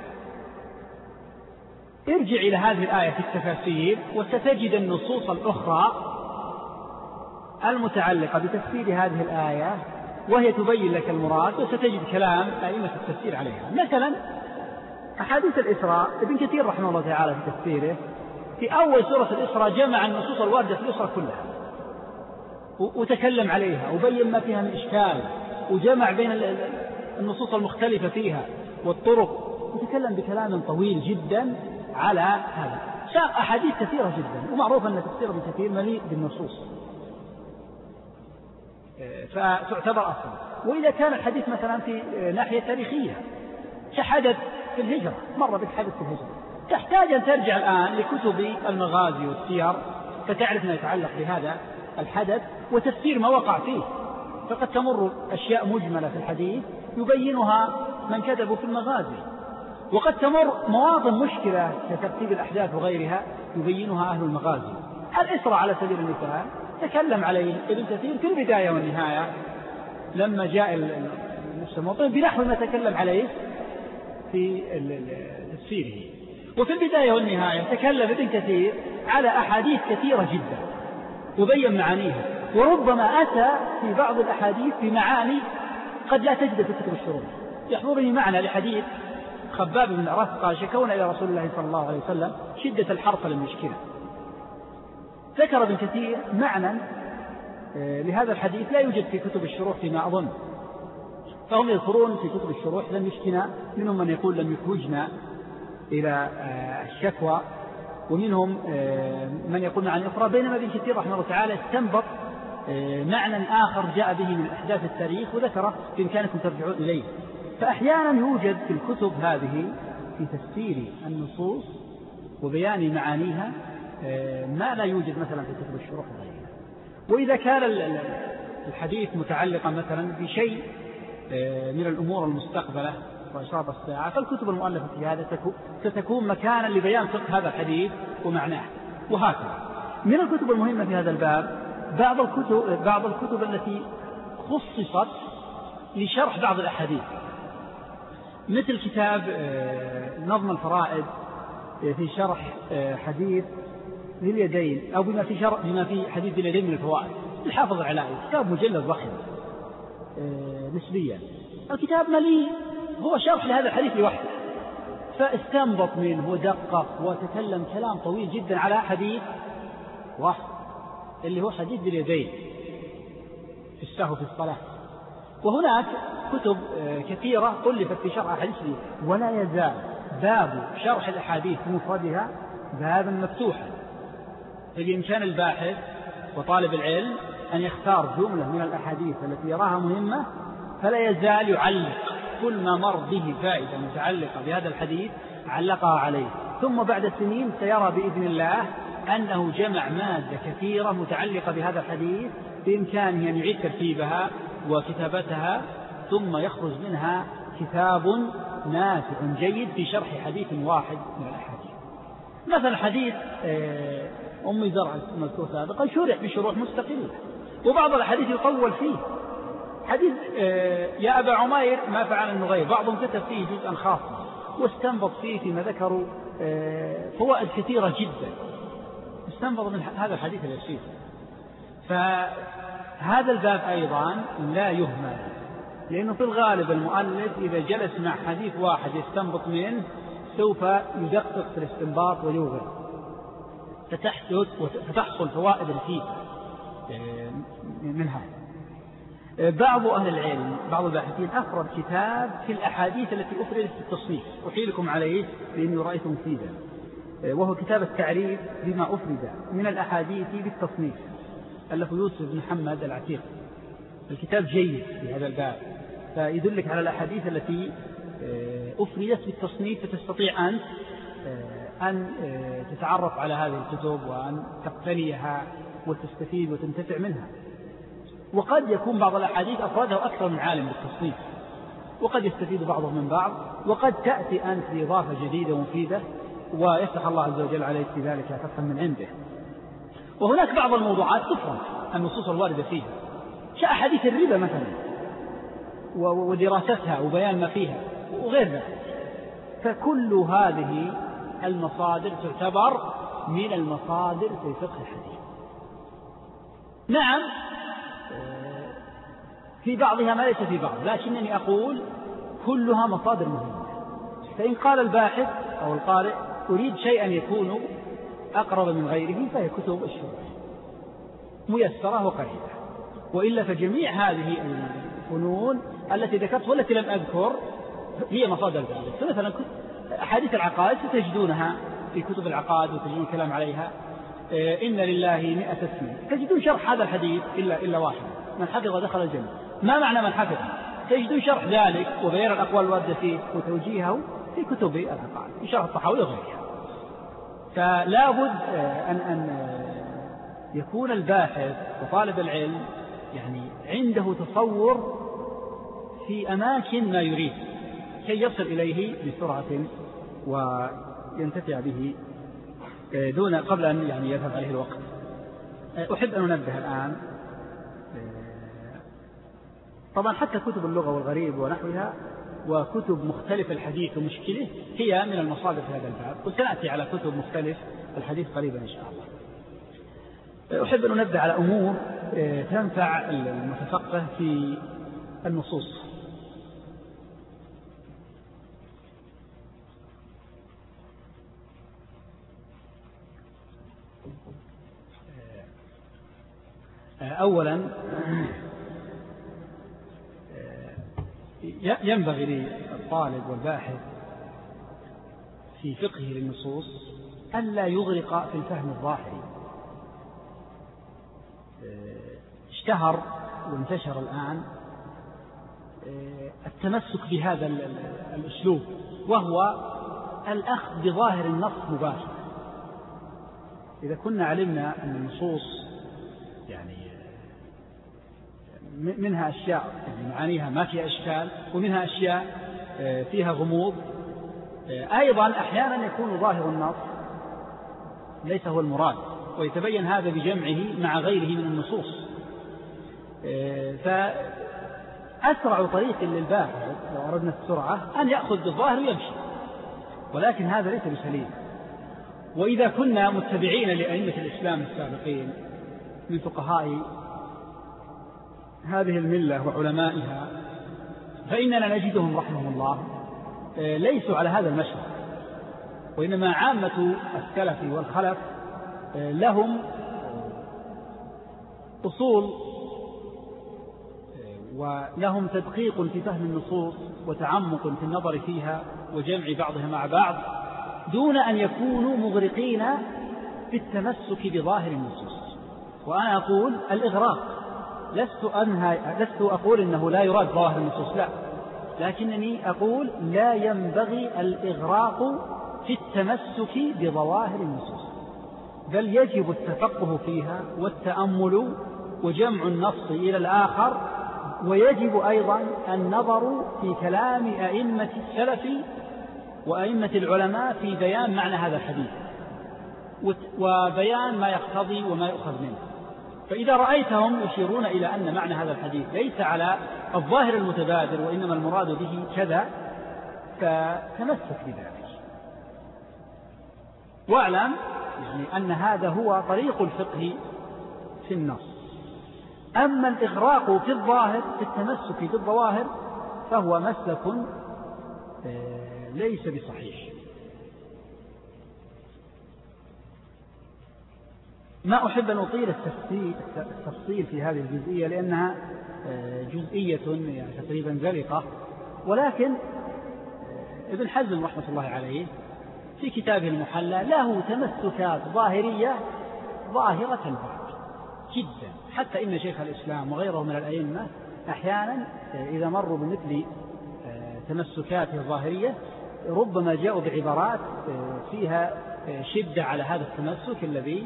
ارجع إلى هذه الآية في التفاسير وستجد النصوص الأخرى المتعلقة بتفسير هذه الآية وهي تبين لك المراد، وستجد كلام أئمة التفسير عليها. مثلا أحاديث الإسراء، ابن كثير رحمه الله تعالى في تفسيره في أول سورة الإسراء جمع النصوص الواردة في الإسراء كلها وتكلم عليها وبين ما فيها من إشكال، وجمع بين النصوص المختلفة فيها والطرق، وتكلم بكلام طويل جدا على هذا. ساق أحاديث كثيرة جدا، ومعروف أن تفسير ابن كثير مليء بالنصوص فتعتبر أصلا. وإذا كان الحديث مثلا في ناحية تاريخية كحدث في الهجرة، مر بك حدث في الهجرة، تحتاج أن ترجع الآن لكتب المغازي والسير فتعرف ما يتعلق بهذا الحدث وتفسير ما وقع فيه، فقد تمر أشياء مجملة في الحديث يبينها من كتبوا في المغازي، وقد تمر مواطن مشكلة كترتيب الأحداث وغيرها يبينها أهل المغازي. الإسراء على سبيل المثال تكلم عليه ابن كثير في البداية والنهاية لما جاء الموطن بنحو ما تكلم عليه في تفسيره. وفي البداية والنهاية تكلم ابن كثير على أحاديث كثيرة جدا وبين معانيها، وربما أتى في بعض الأحاديث بمعاني قد لا تجد في كتب الشروح. يحضرني معنى لحديث خباب بن الأرث قال شكونا إلى رسول الله صلى الله عليه وسلم شدة الحرقة للمشكلة. ذكر ابن كثير معنى لهذا الحديث لا يوجد في كتب الشروح فيما أظن، فهم يذكرون في كتب الشروح لم يشكنا، منهم من يقول لم يحوجنا إلى الشكوى، ومنهم من يقول معنى أخرى، بينما ابن كثير رحمه الله تعالى استنبط معنى آخر جاء به من أحداث التاريخ وذكره بإمكانكم ترجعون إليه. فأحيانا يوجد في الكتب هذه في تفسير النصوص وبيان معانيها ما لا يوجد مثلا في كتب الشروح وغيرها. وإذا كان الحديث متعلقا مثلا بشيء من الأمور المستقبلة وإشراط الساعة، فالكتب المؤلفة في هذا ستكون مكانا لبيان فقه هذا الحديث ومعناه. وهكذا من الكتب المهمة في هذا الباب بعض الكتب, بعض الكتب التي خصصت لشرح بعض الأحاديث، مثل كتاب نظم الفرائد في شرح حديث ذي اليدين، أو بما في, شرح بما في حديث ذي اليدين من الفوائد الحافظ العلائي، كتاب مجلد ضخم نسبيا. الكتاب مليء هو شرح لهذا الحديث لوحده، فاستنبط منه ودقق وتكلم كلام طويل جدا على حديث واحد اللي هو حديث ذي اليدين في السهو في الصلاة. وهناك كتب كثيرة ألفت في شرح أحاديث، ولا يزال باب شرح الأحاديث بمفردها بابا مفتوحا، فبإمكان الباحث وطالب العلم أن يختار جملة من الأحاديث التي يراها مهمة فلا يزال يعلق كل ما مر به فائدة متعلقة بهذا الحديث علقها عليه، ثم بعد سنين سيرى بإذن الله أنه جمع مادة كثيرة متعلقة بهذا الحديث بإمكانه أن يعيد ترتيبها وكتابتها ثم يخرج منها كتاب نافع جيد في شرح حديث واحد من الأحاديث. مثلا حديث أم زرع المذكور سابقا شرح بشروح مستقلة، وبعض الحديث يطول فيه. حديث يا أبا عمير ما فعل النغير بعضهم كتب فيه جزءا خاصا واستنبط فيه فيما ذكروا فوائد كثيرة جدا، استنبط من هذا الحديث اليسير. فهذا الباب أيضا لا يهمل، لأنه في الغالب المؤلف إذا جلس مع حديث واحد يستنبط منه سوف يدقق في الاستنباط ويوغل، فتحدث وتحصل فوائد فيه منها. بعض أهل العلم بعض الباحثين أفرد كتاب في الأحاديث التي أفردت في التصنيف، أحيلكم عليه لأني رأيته مفيدا، وهو كتاب التعريف بما أفرد من الأحاديث بالتصنيف، ألف يوسف بن محمد العتيق. الكتاب جيد في هذا الباب، فيدلك على الأحاديث التي أفردت بالتصنيف، فتستطيع أن أن تتعرف على هذه الكتب وأن تقتنيها وتستفيد وتنتفع منها. وقد يكون بعض الأحاديث أفرده أكثر من عالم بالتصنيف، وقد يستفيد بعضهم من بعض، وقد تأتي أنت بإضافة جديدة ومفيدة ويفتح الله عز وجل عليك في ذلك فتحا من عنده. وهناك بعض الموضوعات تفرد النصوص الواردة فيها، كأحاديث الربا مثلا ودراستها وبيان ما فيها وغير ذلك. فكل هذه المصادر تعتبر من المصادر في فقه الحديث. نعم في بعضها ما ليس في بعض، لكنني أقول كلها مصادر مهمة. فإن قال الباحث أو القارئ أريد شيئا يكون أقرب من غيره فهي كتب الشروح ميسرة وقريبة، وإلا فجميع هذه الفنون التي ذكرت والتي لم أذكر هي مصادر ذلك. مثلا أحاديث العقائد ستجدونها في كتب العقائد وتجدون الكلام عليها. إن لله مئة اسم، تجدون شرح هذا الحديث إلا إلا واحد، من حفظ دخل الجنة. ما معنى من حفظ؟ تجدون شرح ذلك وبيان الأقوال الواردة فيه وتوجيهه في كتب العقائد في شرح الطحاوي وغيرها. فلا بد أن أن يكون الباحث وطالب العلم يعني عنده تصور في أماكن ما يريد كي يصل إليه بسرعة وينتفع به دون قبل أن يعني يذهب عليه الوقت. أحب أن أنبه الآن طبعا حتى كتب اللغة والغريب ونحوها وكتب مختلف الحديث ومشكله هي من المصادر في هذا الباب، وسنأتي على كتب مختلف الحديث قريبا إن شاء الله. أحب أن أنبه على أمور تنفع المتفقه في النصوص. أولا ينبغي للطالب والباحث في فقهه للنصوص ألا يغرق في الفهم الظاهري. اشتهر وانتشر الآن التمسك بهذا الأسلوب، وهو الأخذ بظاهر النص مباشرة. إذا كنا علمنا أن النصوص يعني منها أشياء يعني معانيها ما فيها إشكال، ومنها أشياء فيها غموض، أيضا أحيانا يكون ظاهر النص ليس هو المراد، ويتبين هذا بجمعه مع غيره من النصوص. فأسرع طريق للباحث لو أردنا السرعة أن يأخذ بالظاهر ويمشي، ولكن هذا ليس بسليم. وإذا كنا متبعين لأئمة الإسلام السابقين من فقهاء هذه الملة وعلمائها فإننا نجدهم رحمهم الله ليسوا على هذا المشهد، وإنما عامة السلف والخلف لهم أصول ولهم تدقيق في فهم النصوص وتعمق في النظر فيها وجمع بعضها مع بعض دون أن يكونوا مغرقين في التمسك بظاهر النصوص. وأنا أقول الإغراق، لست أنهى لست أقول إنه لا يراد ظاهر النصوص، لا، لكنني أقول لا ينبغي الإغراق في التمسك بظواهر النصوص، بل يجب التفقه فيها والتأمل وجمع النص إلى الآخر ويجب أيضا النظر في كلام أئمة السلف وأئمة العلماء في بيان معنى هذا الحديث وبيان ما يقتضي وما يؤخذ منه. فإذا رأيتهم يشيرون إلى أن معنى هذا الحديث ليس على الظاهر المتبادر وإنما المراد به كذا فتمسك بذلك، واعلم يعني أن هذا هو طريق الفقه في النص. أما الإغراق في الظاهر في التمسك بالظواهر فهو مسلك ليس بصحيح. ما أحب أن أطيل التفصيل, التفصيل في هذه الجزئية لأنها جزئية يعني تقريبا زلقة، ولكن ابن حزم رحمة الله عليه في كتابه المحلى له تمسكات ظاهرية ظاهرة البعض جدا، حتى إن شيخ الإسلام وغيره من الأئمة أحيانا إذا مروا بمثل تمسكاته الظاهرية ربما جاءوا بعبارات فيها شدة على هذا التمسك الذي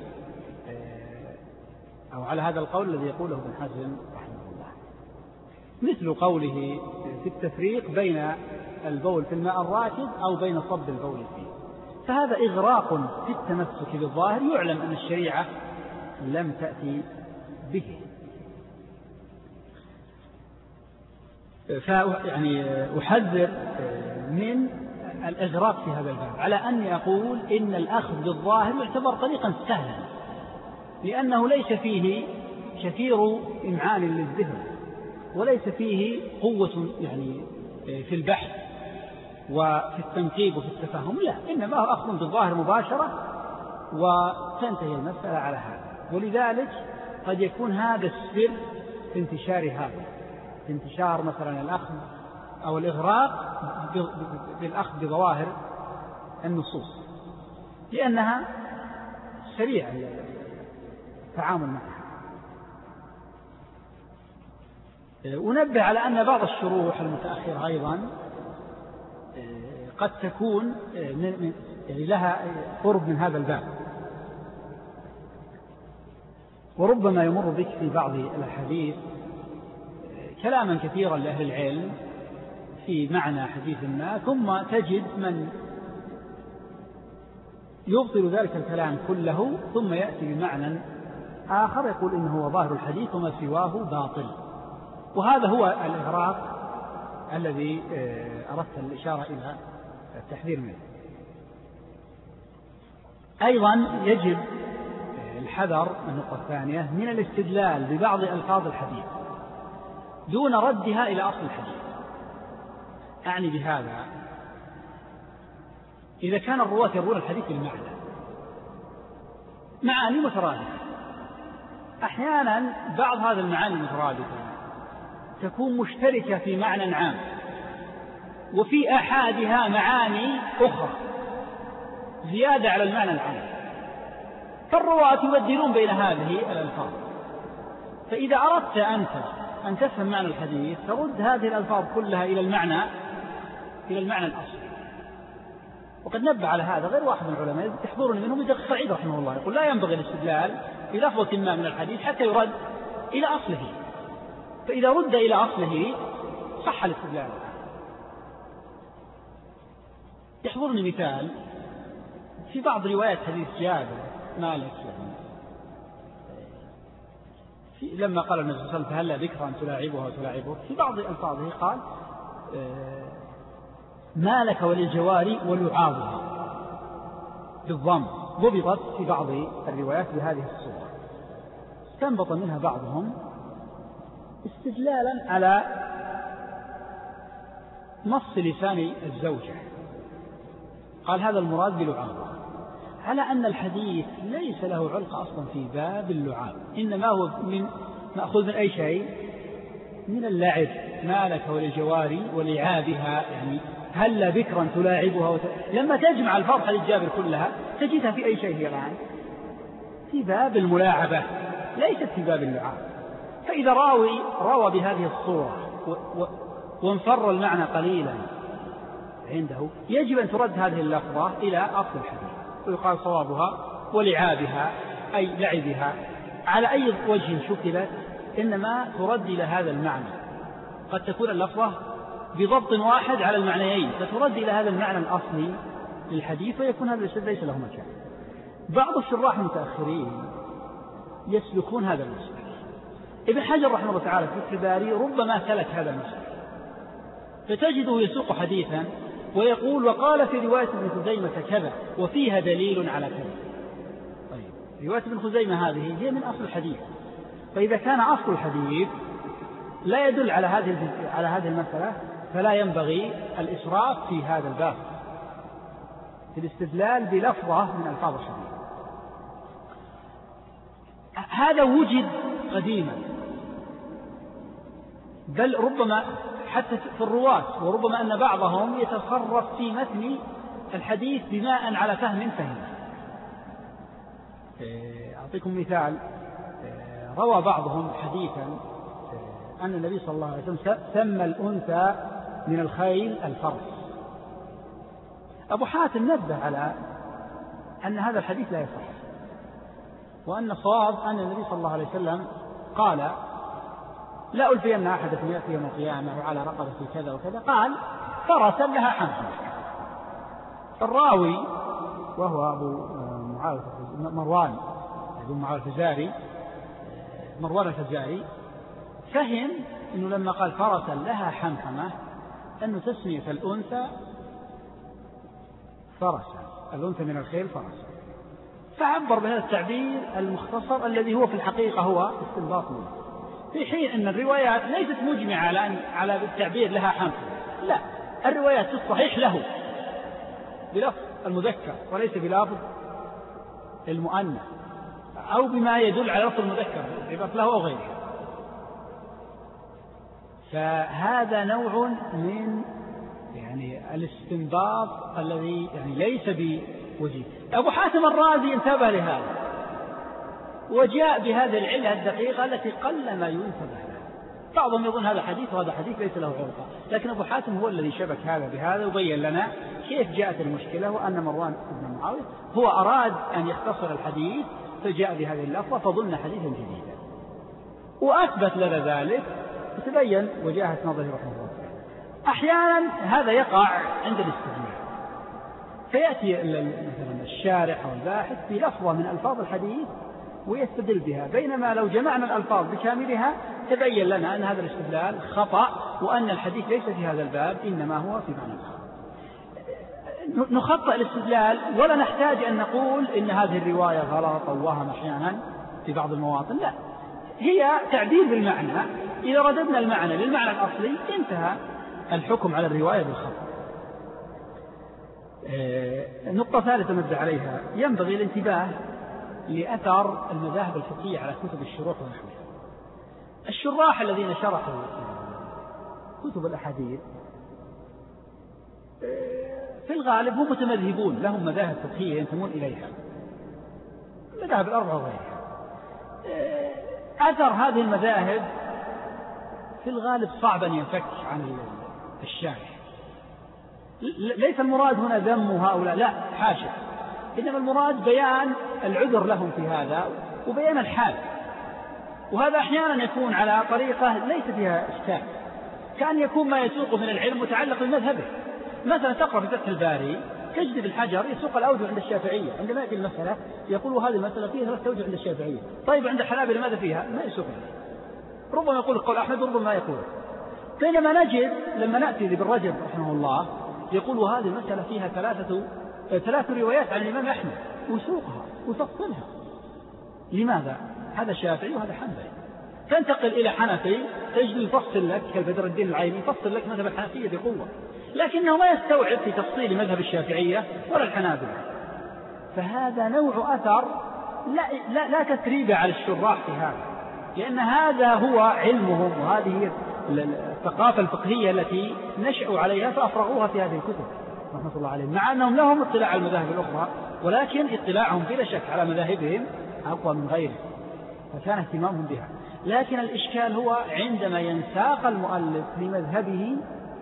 أو على هذا القول الذي يقوله ابن حزم رحمه الله، مثل قوله في التفريق بين البول في الماء الراكد أو بين صب البول فيه. فهذا إغراق في التمسك بالظاهر يعلم أن الشريعة لم تأتي به. فيعني أحذر من الإغراق في هذا الباب على أني أقول إن الأخذ بالظاهر يعتبر طريقا سهلا، لأنه ليس فيه كثير إمعان للذهن وليس فيه قوة يعني في البحث وفي التنقيب وفي التفاهم، لا، إنما هو أخذ بالظاهر مباشرة وتنتهي المسألة على هذا. ولذلك قد يكون هذا السر في انتشار هذا في انتشار مثلا الأخذ أو الإغراق بالأخذ بظواهر النصوص، لأنها سريع التعامل معها. ونبه على أن بعض الشروح المتأخرة أيضا قد تكون يعني لها قرب من هذا الباب، وربما يمر بك في بعض الأحاديث كلاما كثيرا لأهل العلم في معنى حديث ما، ثم تجد من يبطل ذلك الكلام كله ثم يأتي بمعنى آخر يقول إنه هو ظاهر الحديث وما سواه باطل. وهذا هو الإغراق الذي أردت الإشارة إلى التحذير منه. أيضا يجب الحذر النقطة الثانية من الاستدلال ببعض ألفاظ الحديث دون ردها إلى أصل الحديث. أعني بهذا إذا كان الرواة يروون الحديث بالمعنى معاني مترادفة، أحيانا بعض هذه المعاني المترادفة تكون مشتركة في معنى عام وفي أحادها معاني أخرى زيادة على المعنى العام، فالرواة يبدلون بين هذه الألفاظ. فإذا أردت أنت أن تفهم معنى الحديث ترد هذه الألفاظ كلها إلى المعنى إلى المعنى الأصلي. وقد نبه على هذا غير واحد من العلماء يحضرني منهم الشيخ سعيد رحمه الله، يقول لا ينبغي الاستدلال بلفظة ما من الحديث حتى يرد إلى أصله، فإذا رد إلى أصله صح الاستدلال. يحضرني مثال في بعض روايات حديث جابر مالك يعني في لما قال النبي صلى الله عليه وسلم فهلا ذكرا تلاعبها وتلاعبه، في بعض ألفاظه قال مالك وللجواري ولعابها بالضم، ضبطت في بعض الروايات بهذه الصورة، استنبط منها بعضهم استدلالا على نص لسان الزوجة، قال هذا المراد بلعابها، على أن الحديث ليس له علقة أصلا في باب اللعاب، إنما هو من مأخوذ من أي شيء من اللعب، مالك وللجواري ولعابها، يعني هل بكرا تلاعبها وت... لما تجمع الفاظ حديث جابر كلها تجدها في أي شيء هي الآن في باب الملاعبة ليست في باب اللعاب. فإذا راوي روى بهذه الصورة و... و... وانفر المعنى قليلا عنده يجب أن ترد هذه اللفظة إلى أصل الحديث ويقال صوابها ولعابها أي لعبها على أي وجه شكلت، إنما ترد إلى هذا المعنى قد تكون اللفظة بضبط واحد على المعنيين فترد إلى هذا المعنى الأصلي للحديث ويكون هذا الإسناد ليس له مكان. بعض الشراح المتأخرين يسلكون هذا المسلك. ابن حجر رحمه الله تعالى في فتح الباري ربما سلك هذا المسلك، فتجده يسوق حديثا ويقول وقال في رواية ابن خزيمة كذا وفيها دليل على كذا. طيب رواية ابن خزيمة هذه هي من أصل الحديث، فإذا كان أصل الحديث لا يدل على هذه على هذه المسألة فلا ينبغي الإسراف في هذا الباب في الاستدلال بلفظة من ألفاظ الحديث. هذا وجد قديما، بل ربما حتى في الرواة، وربما أن بعضهم يتصرف في متن الحديث بناء على فهم فهم. أعطيكم مثال، روى بعضهم حديثا أن النبي صلى الله عليه وسلم سمى الأنثى من الخيل الفرس. أبو حاتم نبه على أن هذا الحديث لا يصح، وأن الصواب أن النبي صلى الله عليه وسلم قال لا ألفين أحدكم يأتي يوم القيامة وعلى رقبته كذا وكذا، قال فرسا لها حمل. الراوي وهو أبو معاوية مروان أبو معاوية الفزاري مروان الفزاري فهم أنه لما قال فرسا لها حمحمة أنه تسمية الأنثى فرسا، الأنثى من الخيل فرسا، فعبر بهذا التعبير المختصر الذي هو في الحقيقة هو استنباط منه، في حين أن الروايات ليست مجمعة على على التعبير لها حمحمة. لا، الروايات في الصحيح له بلفظ المذكر وليس بلفظ المؤنث، أو بما يدل على لفظ المذكر بلفظ له أو غيره. فهذا نوع من يعني الاستنباط الذي يعني ليس بوجيه. أبو حاتم الرازي انتبه لهذا وجاء بهذه العلة الدقيقة التي قل ما ينتبه لها. بعضهم يظن هذا حديث وهذا حديث ليس له علاقة، لكن أبو حاتم هو الذي شبك هذا بهذا وبين لنا كيف جاءت المشكلة، وأن مروان بن معاوية هو أراد أن يختصر الحديث فجاء بهذه اللفظة فظن حديثا جديدا، وأثبت لنا ذلك وتبين وجاهة نظره رحمه الله. أحيانا هذا يقع عند الاستدلال، فيأتي مثلا الشارح أو الباحث في لفظة من ألفاظ الحديث ويستدل بها، بينما لو جمعنا الألفاظ بكاملها تبين لنا أن هذا الاستدلال خطأ، وأن الحديث ليس في هذا الباب إنما هو في معنى آخر. نخطئ الاستدلال ولا نحتاج أن نقول إن هذه الرواية غلط أو وهم أحيانا في بعض المواطن، لا، هي تعبير بالمعنى، إذا رددنا المعنى للمعنى الأصلي انتهى الحكم على الرواية بالخطأ. نقطة ثالثة نبدأ عليها، ينبغي الانتباه لأثر المذاهب الفقهية على كتب الشروح ونحوها. الشراح الذين شرحوا كتب الأحاديث في الغالب هم متمذهبون، لهم مذاهب فقهية ينتمون إليها، المذاهب الأربعة وغيرها. أثر هذه المذاهب في الغالب صعب أن ينفك عن الشارح. ليس المراد هنا ذم هؤلاء، لا حاشا، إنما المراد بيان العذر لهم في هذا وبيان الحال، وهذا أحيانا يكون على طريقة ليس فيها إشكال، كان يكون ما يسوق من العلم متعلق بمذهبه. مثلا تقرأ في فتح الباري تجد بالحجر يسوق الأوجه عند الشافعية، عندما يأتي المسألة يقول هذه المسألة فيها ثلاث أوجه عند الشافعية، طيب عند الحنابلة ماذا فيها؟ ما يسوق له، ربما يقول قول أحمد وربما ما يقول. بينما نجد لما نأتي لابن رجب رحمه الله يقول وهذه المسألة فيها ثلاثة ثلاث روايات عن الإمام أحمد ويسوقها ويفصلها. لماذا؟ هذا شافعي وهذا حنبلي. تنتقل إلى حنفي تجد يفصل لك كالبدر الدين العيني يفصل لك مذهب الحنفية بقوة، لكنه ما يستوعب في تفصيل مذهب الشافعية ولا الحنابلة. فهذا نوع أثر لا, لا, لا تثريب على الشراح في هذا، لأن هذا هو علمهم وهذه الثقافة الفقهية التي نشأوا عليها فأفرغوها في هذه الكتب رحمة الله عليهم، مع أنهم لهم اطلاع على المذاهب الأخرى، ولكن اطلاعهم بلا شك على مذاهبهم أقوى من غيره، فكان اهتمامهم بها. لكن الإشكال هو عندما ينساق المؤلف لمذهبه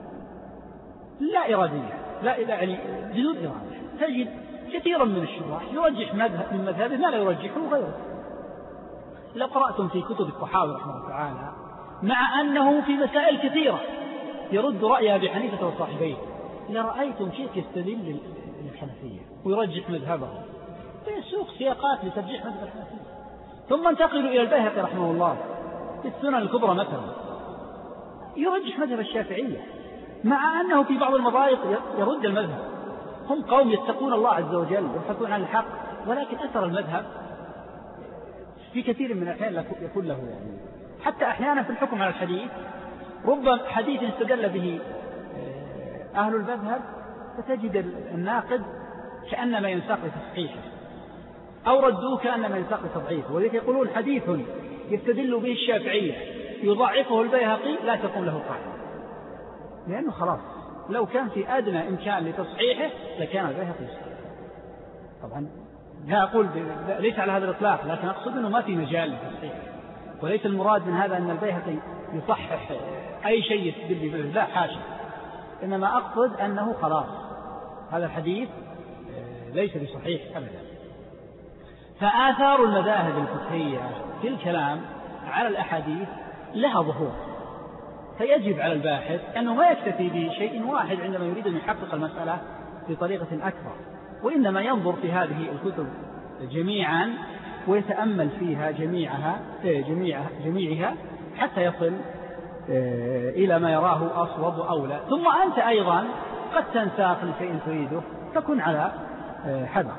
لا إرادية، لا يعني بدون إرادة، تجد كثيرا من الشراح يرجح مذهب من مذهبه ما لا يرجحه غيره. لو قرأتم في كتب الطحاوي رحمه الله تعالى مع أنه في مسائل كثيرة يرد رأي أبي حنيفة وصاحبيه. لرأيتم شيخ يستدل للحنفية ويرجح مذهبه ويسوق سياقات لترجيح مذهب الحنفية، ثم انتقلوا إلى البيهقي رحمه الله في السنن الكبرى مثلا يرجح مذهب الشافعية، مع أنه في بعض المضايق يرد المذهب. هم قوم يتقون الله عز وجل يبحثون عن الحق، ولكن أثر المذهب في كثير من الأحيان يكون له يعني حتى أحيانا في الحكم على الحديث ربما حديث استدل به أهل المذهب فتجد الناقد كأنما ينساق لتصحيحه أو ردوه كأنما ينساق لتضعيفه، ولذلك يقولون حديث يستدل به الشافعية يضعفه البيهقي لا تقوم له قاعدة، لأنه خلاص لو كان في أدنى إمكان لتصحيحه لكان البيهقي يصحيح. طبعا لا أقول ليس على هذا الإطلاق، لكن أقصد أنه ما في مجال لتصحيحه، وليس المراد من هذا أن البيهقي يصحح أي شيء يستدل به، لا حاشا، إنما أقصد أنه خلاص هذا الحديث ليس بصحيح أبدا. فآثار المذاهب الفقهية في الكلام على الأحاديث لها ظهور، فيجب على الباحث أنه ما يكتفي بشيء واحد عندما يريد أن يحقق المسألة بطريقة أكبر، وإنما ينظر في هذه الكتب جميعا ويتأمل فيها جميعها جميعها, جميعها حتى يصل إلى ما يراه أصوب وأولى. ثم أنت أيضا قد تنساق لشيء تريده فكن على حذر.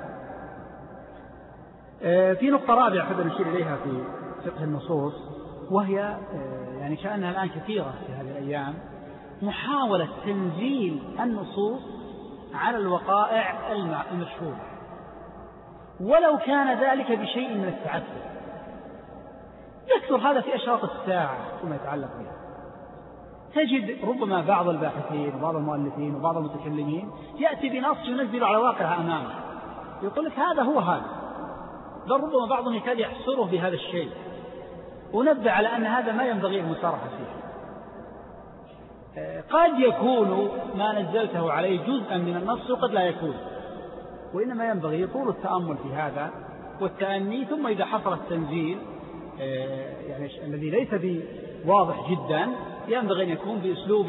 في نقطة رابعة أحب أن أشير إليها في فقه النصوص، وهي يعني كأنها الآن كثيرة في هذه الأيام، محاولة تنزيل النصوص على الوقائع المشهورة ولو كان ذلك بشيء من التعسف. يكثر هذا في أشراط الساعة وما يتعلق بها. تجد ربما بعض الباحثين وبعض المؤلفين وبعض المتكلمين يأتي بنص ينزل على واقعها أمامه، يقول لك هذا هو هذا، بل ربما بعضهم يكاد يحصره بهذا الشيء، ونبه على أن هذا ما ينبغي المسارحة فيه. قد يكون ما نزلته عليه جزءا من النص وقد لا يكون، وإنما ينبغي طول التأمل في هذا والتأني، ثم إذا حصل التنزيل يعني الذي ليس بواضح جدا ينبغي أن يكون بأسلوب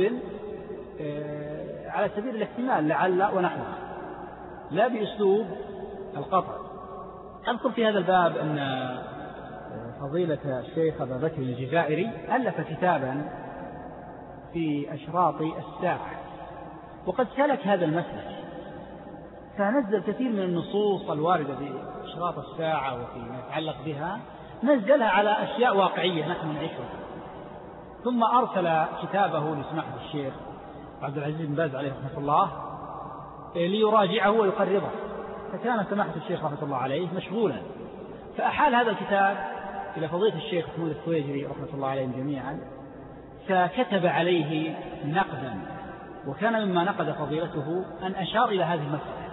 على سبيل الاحتمال لعل ونحو، لا بأسلوب القطع. أذكر في هذا الباب أن فضيلة الشيخ أبا بكر الجزائري ألف كتابا في أشراط الساعة، وقد سلك هذا المسلك، فنزل كثير من النصوص الواردة في أشراط الساعة وفيما يتعلق بها نزلها على أشياء واقعية نحن نعيشها، ثم أرسل كتابه لسماحة الشيخ عبد العزيز بن باز عليه رحمة الله ليراجعه ويقربه، فكان سماحة الشيخ رحمة الله عليه مشغولا، فأحال هذا الكتاب إلى فضيلة الشيخ محمود الثويجري رحمة الله عليهم جميعا، فكتب عليه نقدا، وكان مما نقد فضيلته أن أشار إلى هذه المسألة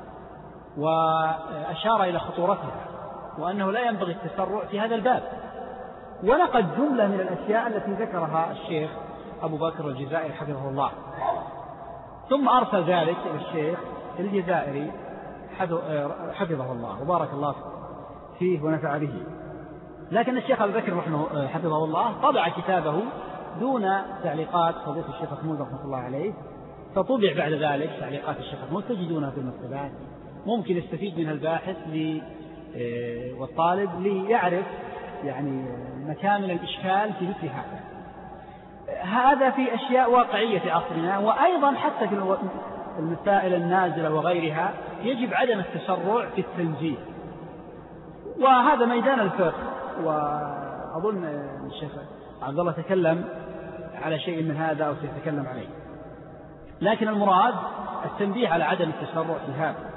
وأشار إلى خطورتها وأنه لا ينبغي التسرع في هذا الباب، ونقد جملة من الأشياء التي ذكرها الشيخ أبو بكر الجزائري حفظه الله، ثم أرسل ذلك إلى الشيخ الجزائري حفظه الله وبارك الله فيه ونفع به. لكن الشيخ أبو بكر حفظه الله طبع كتابه دون تعليقات فضيلة الشيخ محمود رحمة الله عليه، فطبع بعد ذلك تعليقات الشيخ محمود تجدونها في المكتبات، ممكن يستفيد منها الباحث والطالب ليعرف يعني مكامن الإشكال في مثل هذا. هذا في أشياء واقعية في عصرنا، وأيضا حتى في المسائل النازلة وغيرها يجب عدم التسرع في التنزيل، وهذا ميدان الفقه، وأظن الشيخ عبد الله تكلم على شيء من هذا أو سيتكلم عليه، لكن المراد التنبيه على عدم التسرع في هذا.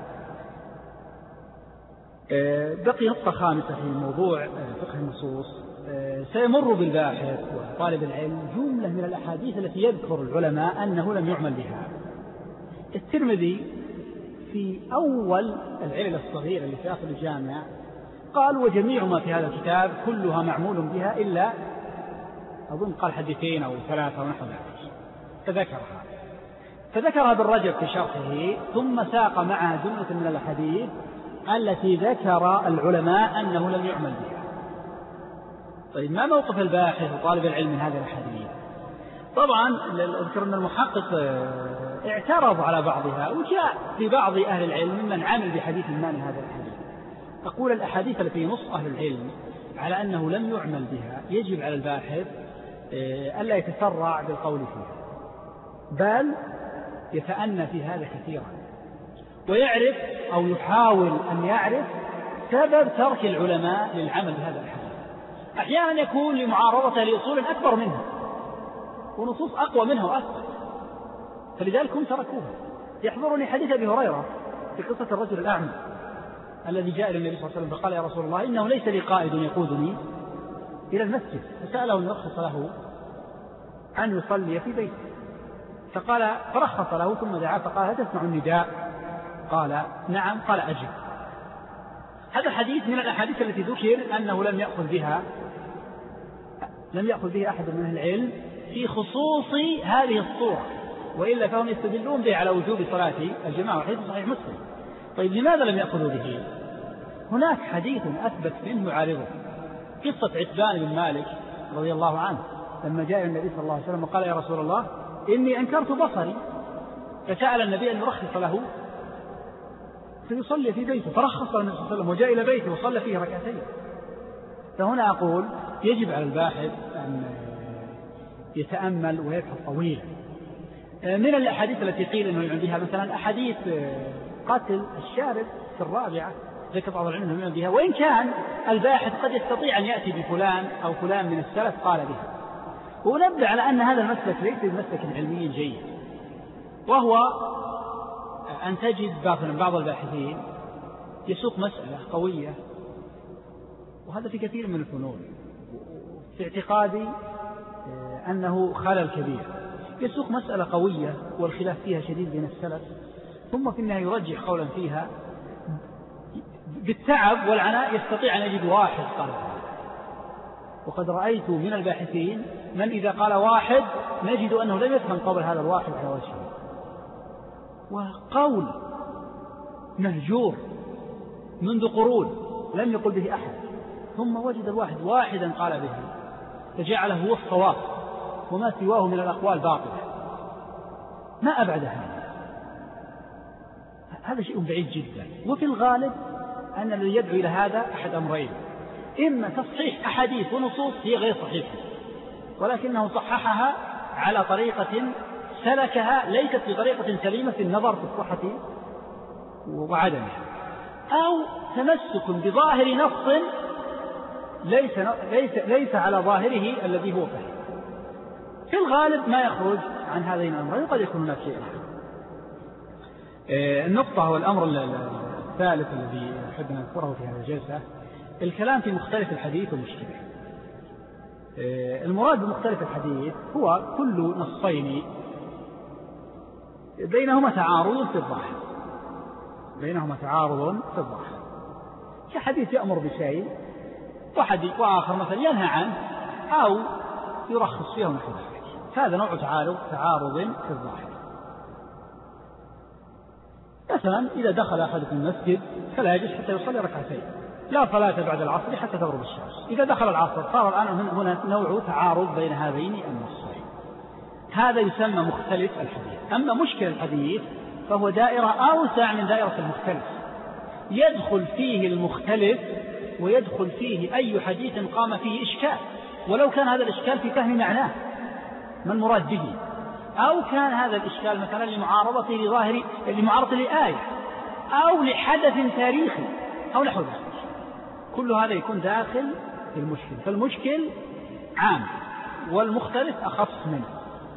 بقي نقطة خامسة في موضوع فقه النصوص، سيمر بالباحث وطالب العلم جملة من الأحاديث التي يذكر العلماء أنه لم يعمل بها. الترمذي في أول العلل الصغيرة اللي في آخر الجامع قال وجميع ما في هذا الكتاب كلها معمول بها إلا أظن قال حديثين أو ثلاثة ونحو ذلك، فذكرها فذكرها بالرجب في شرحه، ثم ساق معها جملة من الأحاديث التي ذكر العلماء أنه لم يعمل بها. طيب ما موقف الباحث وطالب العلم من هذه الأحاديث؟ طبعا أذكر أن المحقق اعترض على بعضها، وجاء في بعض أهل العلم ممن عمل بحديث ما من هذا الحديث. أقول الأحاديث التي نص أهل العلم على أنه لم يعمل بها يجب على الباحث ألا يتسرع بالقول فيها، بل يتأنى في هذا كثيرا ويعرف أو يحاول أن يعرف سبب ترك العلماء للعمل بهذا الحديث. أحيانا يكون لمعارضته لأصول أكبر منها ونصوص أقوى منها وأكثر، فلذلك هم تركوها. يحضرني حديث أبي هريرة في قصة الرجل الأعمى الذي جاء إلى النبي صلى الله عليه وسلم فقال: يا رسول الله، إنه ليس لي قائد يقودني إلى المسجد، فسأله أن يرخص له أن يصلي في بيته، فقال فرخص له ثم دعا فقال: هل تسمع النداء؟ قال: نعم. قال: أجب. هذا الحديث من الأحاديث التي ذكر أنه لم يأخذ بها لم يأخذ به أحد من العلم في خصوص هذه الصورة، وإلا فهم يستدلون به على وجوب صلاة الجماعة، وحديث صحيح مسلم. طيب لماذا لم يأخذوا به؟ هناك حديث أثبت منه يعارضه، قصة عتبان بن مالك رضي الله عنه لما جاء النبي صلى الله عليه وسلم وقال: يا رسول الله، إني أنكرت بصري، فسأل النبي أن يرخص له فيصلي في بيته، فرخص له النبي صلى الله عليه وسلم وجاء إلى بيته وصلى فيه ركعتين. فهنا أقول يجب على الباحث أن يتأمل ويبحث طويلا. من الأحاديث التي قيل أنه يعمل بها مثلا أحاديث قتل الشارب في الرابعة، ذكر بعض العلم يعمل بها، وإن كان الباحث قد يستطيع أن يأتي بفلان أو فلان من السلف قال بها. ونبدأ على أن هذا المسلك ليس بمسلك علمي جيد، وهو أن تجد بعض الباحثين يسوق مسألة قوية، وهذا في كثير من الفنون، في اعتقادي أنه خلل كبير. يسوق مسألة قوية والخلاف فيها شديد بين السلف، ثم في النهاية يرجح قولا فيها بالتعب والعناء يستطيع أن يجد واحد قال. وقد رأيت من الباحثين من إذا قال واحد نجد أنه لم يفهم قول هذا الواحد على وجهه، وقول مهجور منذ قرون لم يقل به أحد، ثم وجد الواحد واحدا قال به فجعله هو الصواب، وما سواه من الأقوال باطلة. ما أبعد هذا، هذا شيء بعيد جدا. وفي الغالب أن الذي يدعو إلى هذا أحد أمرين: إما تصحيح أحاديث ونصوص هي غير صحيحة ولكنه صححها على طريقة سلكها ليست بطريقة سليمة في النظر في الصحة وعدمها، أو تمسك بظاهر نص ليس, ليس, ليس على ظاهره الذي هو فيه. في الغالب ما يخرج عن هذين الأمرين، وقد يكون هناك شيء آخر. النقطة والأمر الثالث الذي أحب أن أذكره في هذه الجلسة الكلام في مختلف الحديث ومشكله. المراد بمختلف الحديث هو كل نصين بينهما تعارض في الظاهر بينهما تعارض في الظاهر كحديث يأمر بشيء وحديث وآخر مثلا ينهى عنه أو يرخص فيه ونحو ذلك، هذا نوع تعارض تعارض في الظاهر. مثلا إذا دخل أحدكم المسجد فلا يجلس حتى يصلي ركعتين، لا صلاة بعد العصر حتى تغرب الشمس. إذا دخل العصر صار الآن هنا نوع تعارض بين هذين النصين، هذا يسمى مختلف الحديث. أما مشكل الحديث فهو دائرة أوسع من دائرة المختلف، يدخل فيه المختلف ويدخل فيه أي حديث قام فيه إشكال، ولو كان هذا الإشكال في فهم معناه ما المراد به، أو كان هذا الإشكال مثلا لمعارضة لظاهر لمعارضة لآية أو لحدث تاريخي أو نحو ذلك، كل هذا يكون داخل في المشكل. فالمشكل عام والمختلف أخص منه.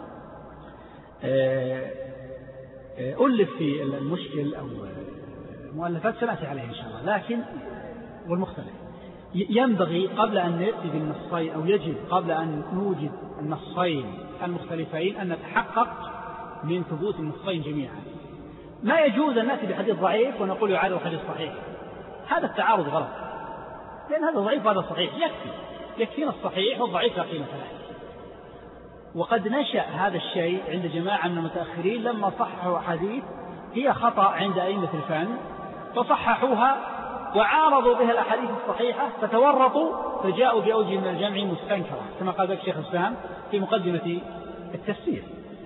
ألف في المشكل أو مؤلفات سنأتي عليه إن شاء الله، لكن والمختلف ينبغي قبل أن نأتي بالنصين أو يجب قبل أن نوجد النصين المختلفين أن نتحقق من ثبوت النصين جميعا. ما يجوز أن نأتي بحديث ضعيف ونقول يعارض حديث صحيح، هذا التعارض غلط، لأن هذا ضعيف وهذا صحيح، يكفي يكفينا الصحيح والضعيف لا قيمة له. وقد نشأ هذا الشيء عند جماعة من المتأخرين لما صححوا حديث هي خطأ عند أئمة الفن فصححوها وعارضوا بها الأحاديث الصحيحة فتورطوا فجاءوا بأوجه من الجمع مستنكرة كما قال ذلك شيخ الإسلام في مقدمة التفسير.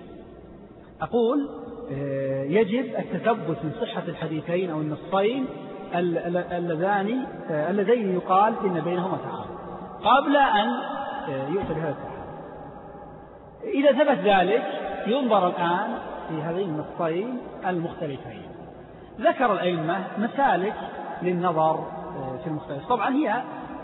أقول يجب التثبت من صحة الحديثين أو النصين اللذان اللذين يقال إن بينهما تعارض قبل أن يؤتى بهذا التعارض. إذا ثبت ذلك ينظر الآن في هذين النصين المختلفين. ذكر الأئمة مسالك للنظر في المختلف، طبعا هي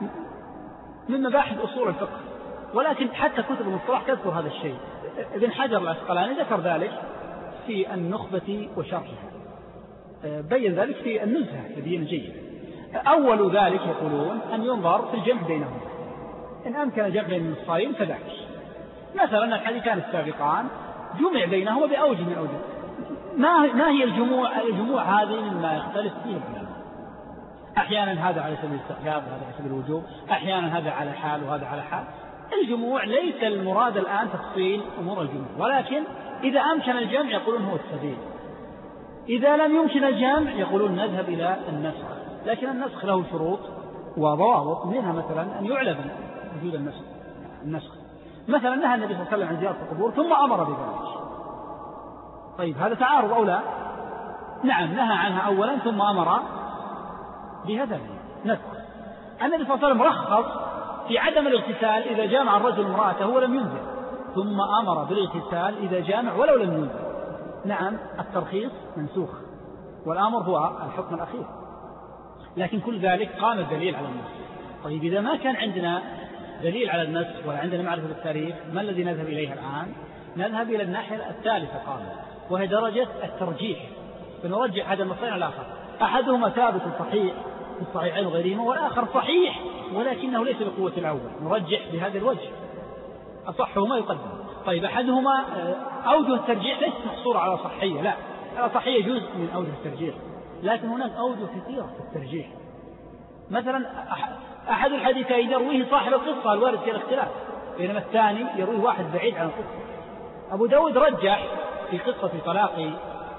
من مباحث أصول الفقه، ولكن حتى كتب المصطلح تذكر هذا الشيء. ابن حجر العسقلاني ذكر ذلك في النخبة وشرحها، بين ذلك في النزهة تبيين جيد. أول ذلك يقولون أن ينظر في الجمع بينهما، إن أمكن الجمع بين النصين فذاك. مثلا الحديثان السابقان جمع بينهما بأوجه من أوجه. ما ما هي الجموع؟ الجموع هذه مما يختلف فيه العلماء، أحيانا هذا على سبيل الاستحباب وهذا على سبيل الوجوب، أحيانا هذا على حال وهذا على حال. الجموع ليس المراد الآن تفصيل أمور الجموع، ولكن إذا أمكن الجمع يقولون هو السبيل، إذا لم يمكن الجمع يقولون نذهب إلى النسخ. لكن النسخ له شروط وضوابط، منها مثلا أن يعلم وجود النسخ. النسخ مثلا نهى النبي صلى الله عليه وسلم عن زيارة القبور ثم أمر بذلك، طيب هذا تعارض أو لا؟ نعم، نهى عنها أولا ثم أمر بهذا نسخ. النبي صلى الله عليه وسلم رخص في عدم الاغتسال إذا جامع الرجل امرأته ولم ينزل، ثم أمر بالاغتسال إذا جامع ولو لم ينزل. نعم، الترخيص منسوخ والأمر هو الحكم الأخير، لكن كل ذلك قام الدليل على النسخ. طيب إذا ما كان عندنا دليل على النسخ ولا عندنا معرفة بالتاريخ، ما الذي نذهب إليه الآن؟ نذهب إلى الناحية الثالثة قامت، وهي درجة الترجيح، فنرجح هذا النصين على الآخر. أحدهما ثابت صحيح في الصحيحين وغيرهما، والآخر صحيح ولكنه ليس بقوة الأول، نرجح بهذا الوجه، أصحهما يقدم. طيب أحدهما أوجه الترجيح ليس محصورة على صحية، لا، صحية جزء من أوجه الترجيح، لكن هناك أوجه كثيرة في الترجيح. مثلا أحد الحديثين يرويه صاحب القصة الوارد في الاختلاف، بينما الثاني يرويه واحد بعيد عن القصة. أبو داود رجح في قصة طلاق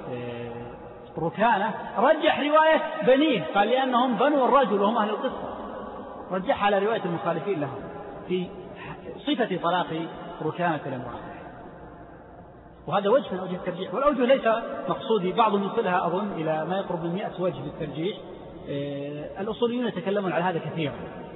ركانة، رجح رواية بنيه، قال لأنهم بنوا الرجل وهم أهل القصة، رجح على رواية المخالفين لهم في صفة طلاق ركانة الامرأة. وهذا وجه من أوجه الترجيح، والأوجه ليس مقصودي، بعضهم يصلها أظن إلى ما يقرب من مئة وجه للترجيح. الأصوليون يتكلمون على هذا كثيرا.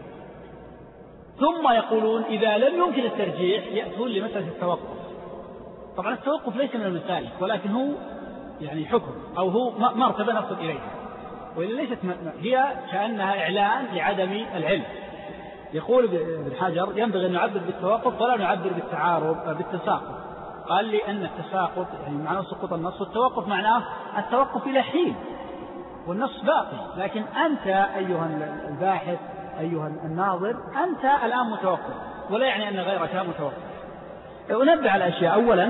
ثم يقولون إذا لم يمكن الترجيح يأتون لمسألة التوقف. طبعا التوقف ليس من المسالك، ولكن هو يعني حكم أو هو مرتبة نصل إليها، وإلا ليست هي كأنها إعلان لعدم العلم. يقول ابن حجر ينبغي أن نعبر بالتوقف ولا نعبر بالتعارض بالتساقط. قال لي أن التساقط يعني معناه سقوط النص، والتوقف معناه التوقف إلى حين، والنص باقي، لكن أنت أيها الباحث أيها الناظر أنت الآن متوقف، ولا يعني أن غيرك متوقف. أنبه على أشياء. أولا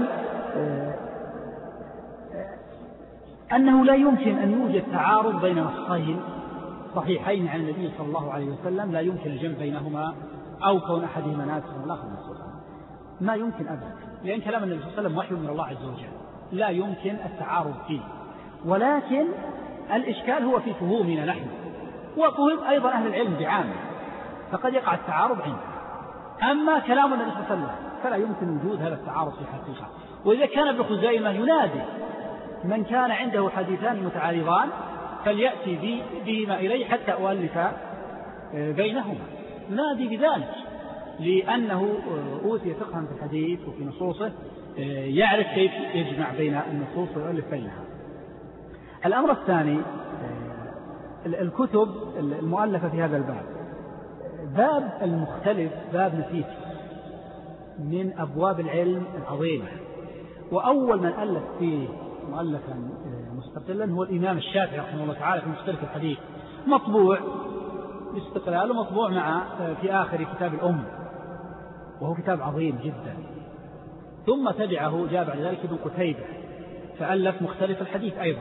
أنه لا يمكن أن يوجد تعارض بين نصين صحيحين عن النبي صلى الله عليه وسلم، لا يمكن الجمع بينهما أو كون أحدهما ناسخا والآخر منسوخا، ما يمكن أبدا، لأن كلام النبي صلى الله عليه وسلم وحي من الله عز وجل، لا يمكن التعارض فيه. ولكن الإشكال هو في فهومنا نحن، وفهم أيضا أهل العلم بعامة، فقد يقع التعارض عنده. أما كلام النبي صلى الله عليه وسلم فلا يمكن وجود هذا التعارض في حقيقة. وإذا كان ابن خزيمة ينادي من كان عنده حديثان متعارضان فليأتي بهما إليه حتى أؤلف بينهما، ينادي بذلك لأنه أوتي فقها في الحديث وفي نصوصه، يعرف كيف يجمع بين النصوص ويؤلف بينها. الأمر الثاني الكتب المؤلفة في هذا الباب. باب المختلف باب نفيس من أبواب العلم العظيمة، وأول من ألف فيه مؤلفا مستقلا هو الإمام الشافعي رحمه الله تعالى في مختلف الحديث، مطبوع باستقلال ومطبوع مع في آخر كتاب الأم، وهو كتاب عظيم جدا. ثم تبعه جاء بعد ذلك ابن قتيبة فألف مختلف الحديث أيضا،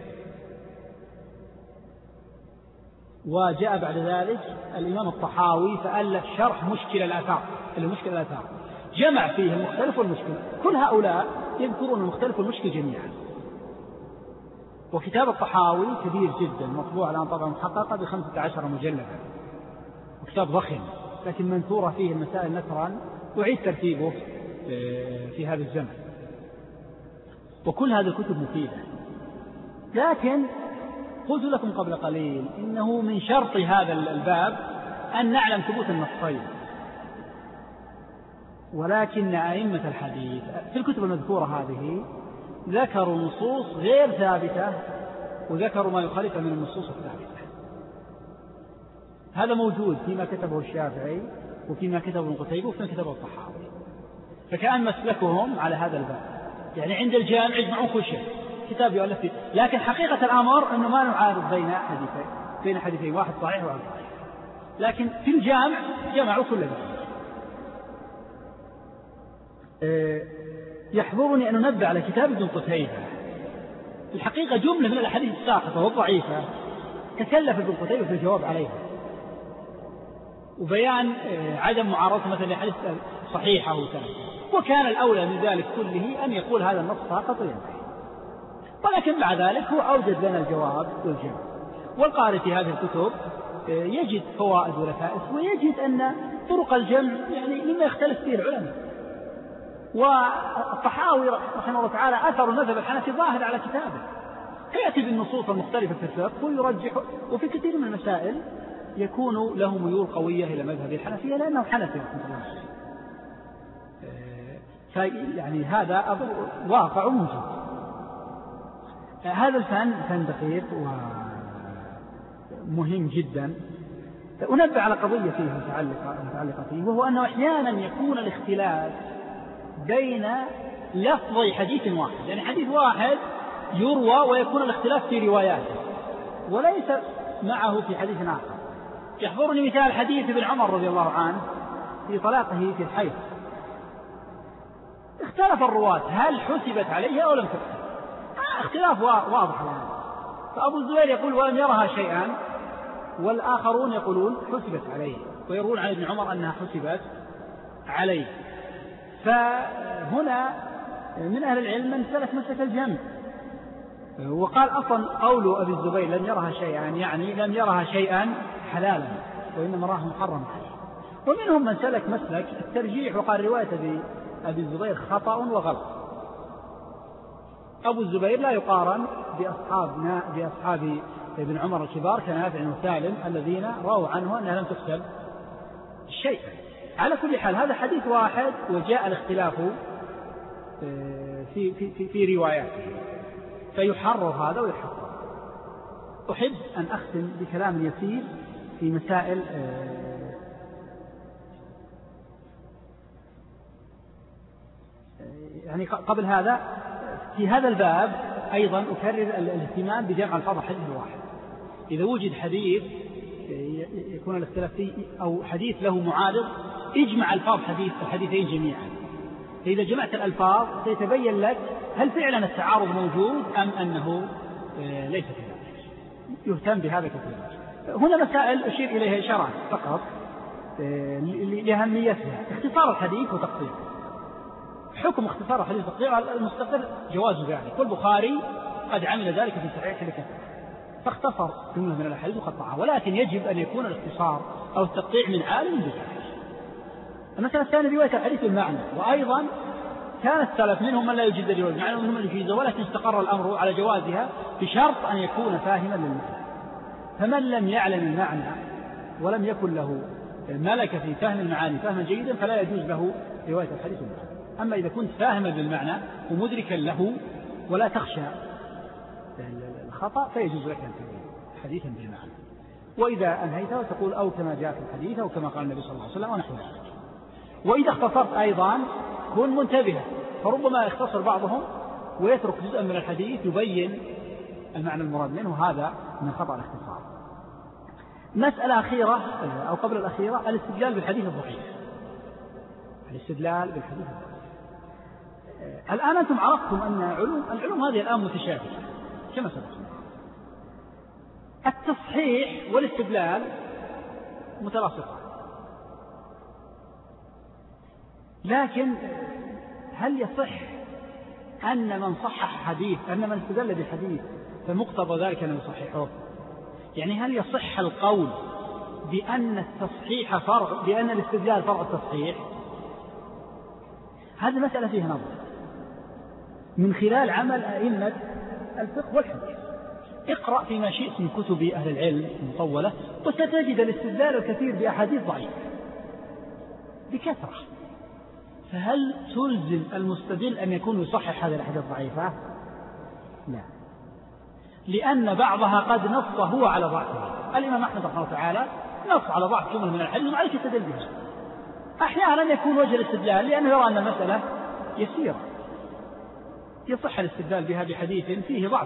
وجاء بعد ذلك الإمام الطحاوي فألف شرح مشكل الآثار، المشكل الآثار جمع فيه المختلف والمشكل. كل هؤلاء يذكرون المختلف والمشكل جميعا. وكتاب الطحاوي كبير جدا، مطبوع الآن طبعا محققة بخمسة عشر مجلدا، وكتاب ضخم لكن منثورة فيه المسائل نثرا وعيد ترتيبه في هذا الزمن. وكل هذه الكتب مفيدة، لكن قلت لكم قبل قليل إنه من شرط هذا الباب أن نعلم ثبوت النصين، ولكن أئمة الحديث في الكتب المذكورة هذه ذكروا نصوص غير ثابتة وذكروا ما يخالف من النصوص الثابتة. هذا موجود فيما كتبه الشافعي وفيما كتبه ابن قتيبة وفيما كتبه الطحاوي، فكأن مسلكهم على هذا الباب، يعني عند الجامع يجمعون كل شيء، كتاب يؤلف فيه، لكن حقيقة الأمر أنه ما نعارض بين حديثين بين حديثين واحد صحيح وواحد ضعيف، لكن في الجامع جمعوا كل ذلك. يحضرني أن أنبه على كتاب ابن قتيبة، الحقيقة جملة من الأحاديث الساقطة والضعيفة تكلف ابن قتيبة في الجواب عليها وبيان عدم معارضة مثلا لحديث صحيحة وثابتة، وكان الأولى من ذلك كله أن يقول هذا النص ساقط وينتهي، ولكن مع ذلك هو أوجد لنا الجواب والجمع. والقارئ في هذه الكتب يجد فوائد ولفائس، ويجد أن طرق الجمع يعني مما يختلف فيه العلماء. والطحاوي رحمه الله تعالى أثر المذهب الحنفي ظاهر على كتابه، فيأتي بالنصوص المختلفة في الفقه ويرجح، وفي كثير من المسائل يكون له ميول قوية إلى مذهب الحنفية لأنه حنفي رحمه الله. فيعني هذا واقع موجود. هذا الفن فن دقيق ومهم جدا. أنبه على قضية فيه متعلقة فيه، وهو أنه أحيانا يكون الاختلاف بين لفظي حديث واحد، يعني حديث واحد يروى ويكون الاختلاف في رواياته وليس معه في حديث آخر. يحضرني مثال حديث ابن عمر رضي الله عنه في طلاقه في الحيض، اختلف الرواة هل حسبت عليه أو لم تحسب، آه اختلاف واضح يعني. فأبو الزبير يقول ولم يرها شيئا، والآخرون يقولون حسبت عليه، ويروون عن ابن عمر أنها حسبت عليه. فهنا من أهل العلم من سلك مسلك الجمع، وقال أصلا قول أبي الزبير لم يرها شيئا يعني لم يرها شيئا حلالا وإنما راه محرم عليه. ومنهم من سلك مسلك الترجيح وقال رواية أبي الزبير خطأ وغلط. أبو الزبير لا يقارن بأصحابنا بأصحاب ابن عمر الكبار كنافع وسالم الذين رووا عنه أنها لم تكتب شيئا. على كل حال هذا حديث واحد وجاء الاختلاف في, في, في, في رواياته، فيحرر هذا ويحرر. أحب أن أختم بكلام يسير في مسائل يعني قبل هذا. في هذا الباب أيضا أكرر الاهتمام بجمع الفاظ الحديث الواحد. إذا وجد حديث يكون الاختلاف فيه أو حديث له معارض، اجمع الفاظ حديث الحديثين جميعا. إذا جمعت الألفاظ سيتبين لك هل فعلا التعارض موجود أم أنه ليس كذلك. يهتم بهذا كثيرا. هنا مسائل أشير إليها إشارة فقط لأهميتها. اختصار الحديث وتقصيره. حكم اختصار الحديث وتقصيره المستقر جواز ذلك، والبخاري قد عمل ذلك في صحيح لكثير، فاختصر جملة من الأحاديث وقطعها، ولكن يجب أن يكون الاختصار أو التقطيع من عالم بذلك. المسألة الثانية رواية الحديث بالمعنى، وأيضا كان السلف منهم من لا يجد رواية المعنى ومنهم من يجيزها، ولكن استقر الأمر على جوازها بشرط أن يكون فاهما للمعنى. فمن لم يعلم المعنى ولم يكن له ملكة في فهم المعاني فهما جيدا فلا يجوز له رواية الحديث بالمعنى. أما إذا كنت فاهما بالمعنى ومدركا له ولا تخشى الخطأ فيجوز لك أن تروي حديثا بالمعنى، وإذا أنهيته تقول أو كما جاء في الحديث أو كما قال النبي صلى الله عليه وسلم ونحو ذلك. وإذا اختصرت أيضا كن منتبها، فربما يختصر بعضهم ويترك جزءا من الحديث يبين المعنى المراد منه، هذا من خطأ الاختصار. مسألة أخيرة أو قبل الأخيرة الاستدلال بالحديث الضعيف. الاستدلال بالحديث الضعيف. الآن أنتم عرفتم أن علوم العلوم هذه الآن متشابهة كما سبق. التصحيح والاستدلال متلاصقان، لكن هل يصح أن من صحح حديث أن من استدل بالحديث فمقتضى ذلك أن يصححوه. يعني هل يصح القول بأن التصحيح فرع، بأن الاستدلال فرع التصحيح؟ هذه مسألة فيها نظر من خلال عمل أئمة الفقه والحديث. اقرأ فيما شئت من كتب أهل العلم المطولة وستجد الاستدلال الكثير بأحاديث ضعيفة بكثرة. فهل تلزم المستدل أن يكون يصحح هذه الأحاديث الضعيفة؟ لا، لأن بعضها قد نص هو على ضعفها. الإمام أحمد رحمه الله تعالى نص على ضعف جمل من الحديث وعليك يستدل بها. أحيانا يكون وجه الاستدلال لأنه يرى أن المسألة يسيرة يصح الاستدلال بها بحديث فيه ضعف،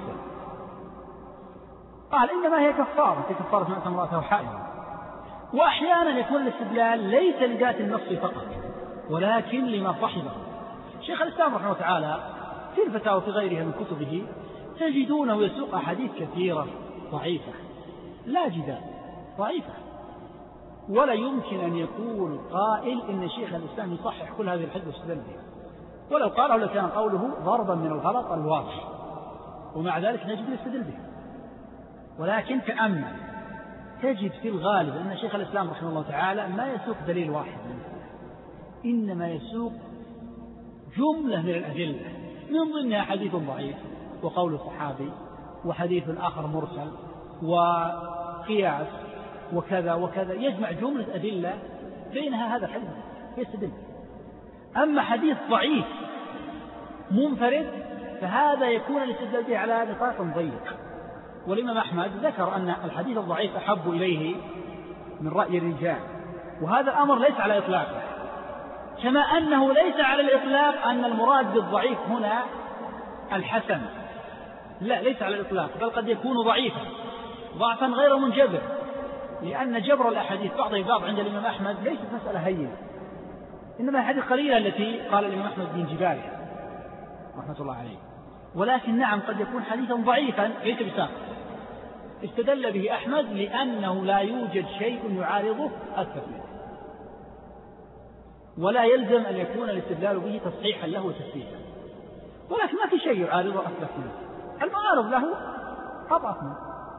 قال إنما هي كفارة في كفارة من أتى امرأته حائضا. وأحيانا يكون الاستدلال ليس لذات النص فقط ولكن لما صحبه. شيخ الإسلام رحمه الله تعالى في الفتاوى وفي غيرها من كتبه تجدونه يسوق أحاديث كثيرة ضعيفة لا جدال ضعيفة، ولا يمكن أن يقول قائل إن شيخ الإسلام يصحح كل هذه الحديث واستدل بها، ولو قاله لكان قوله ضربا من الغلط الواضح، ومع ذلك نجد يستدل به. ولكن تأمل تجد في الغالب أن شيخ الإسلام رحمه الله تعالى ما يسوق دليل واحد منه، إنما يسوق جملة من الأدلة من ضمنها حديث ضعيف وقول صحابي وحديث آخر مرسل وقياس وكذا وكذا، يجمع جملة أدلة بينها هذا الحديث يستدل. أما حديث ضعيف منفرد فهذا يكون الاستدلال به على نطاق ضيق. والإمام أحمد ذكر أن الحديث الضعيف أحب إليه من رأي الرجال، وهذا الأمر ليس على إطلاقه، كما أنه ليس على الإطلاق أن المراد بالضعيف هنا الحسن، لا ليس على الإطلاق، بل قد يكون ضعيفا ضعفا غير منجبر، لأن جبر الأحاديث بعضها بعض عند الإمام أحمد ليست مسألة هينة، إنما الحديث قليلة التي قال الإمام أحمد من جبالها رحمة الله عليه. ولكن نعم قد يكون حديثا ضعيفا ليس بساقط، استدل به أحمد لأنه لا يوجد شيء يعارضه أكثر منه، ولا يلزم أن يكون الاستدلال به تصحيحا له وتثبيتا، ولكن ما في شيء يعارضه أكثر منه، المعارض له أضعف منه.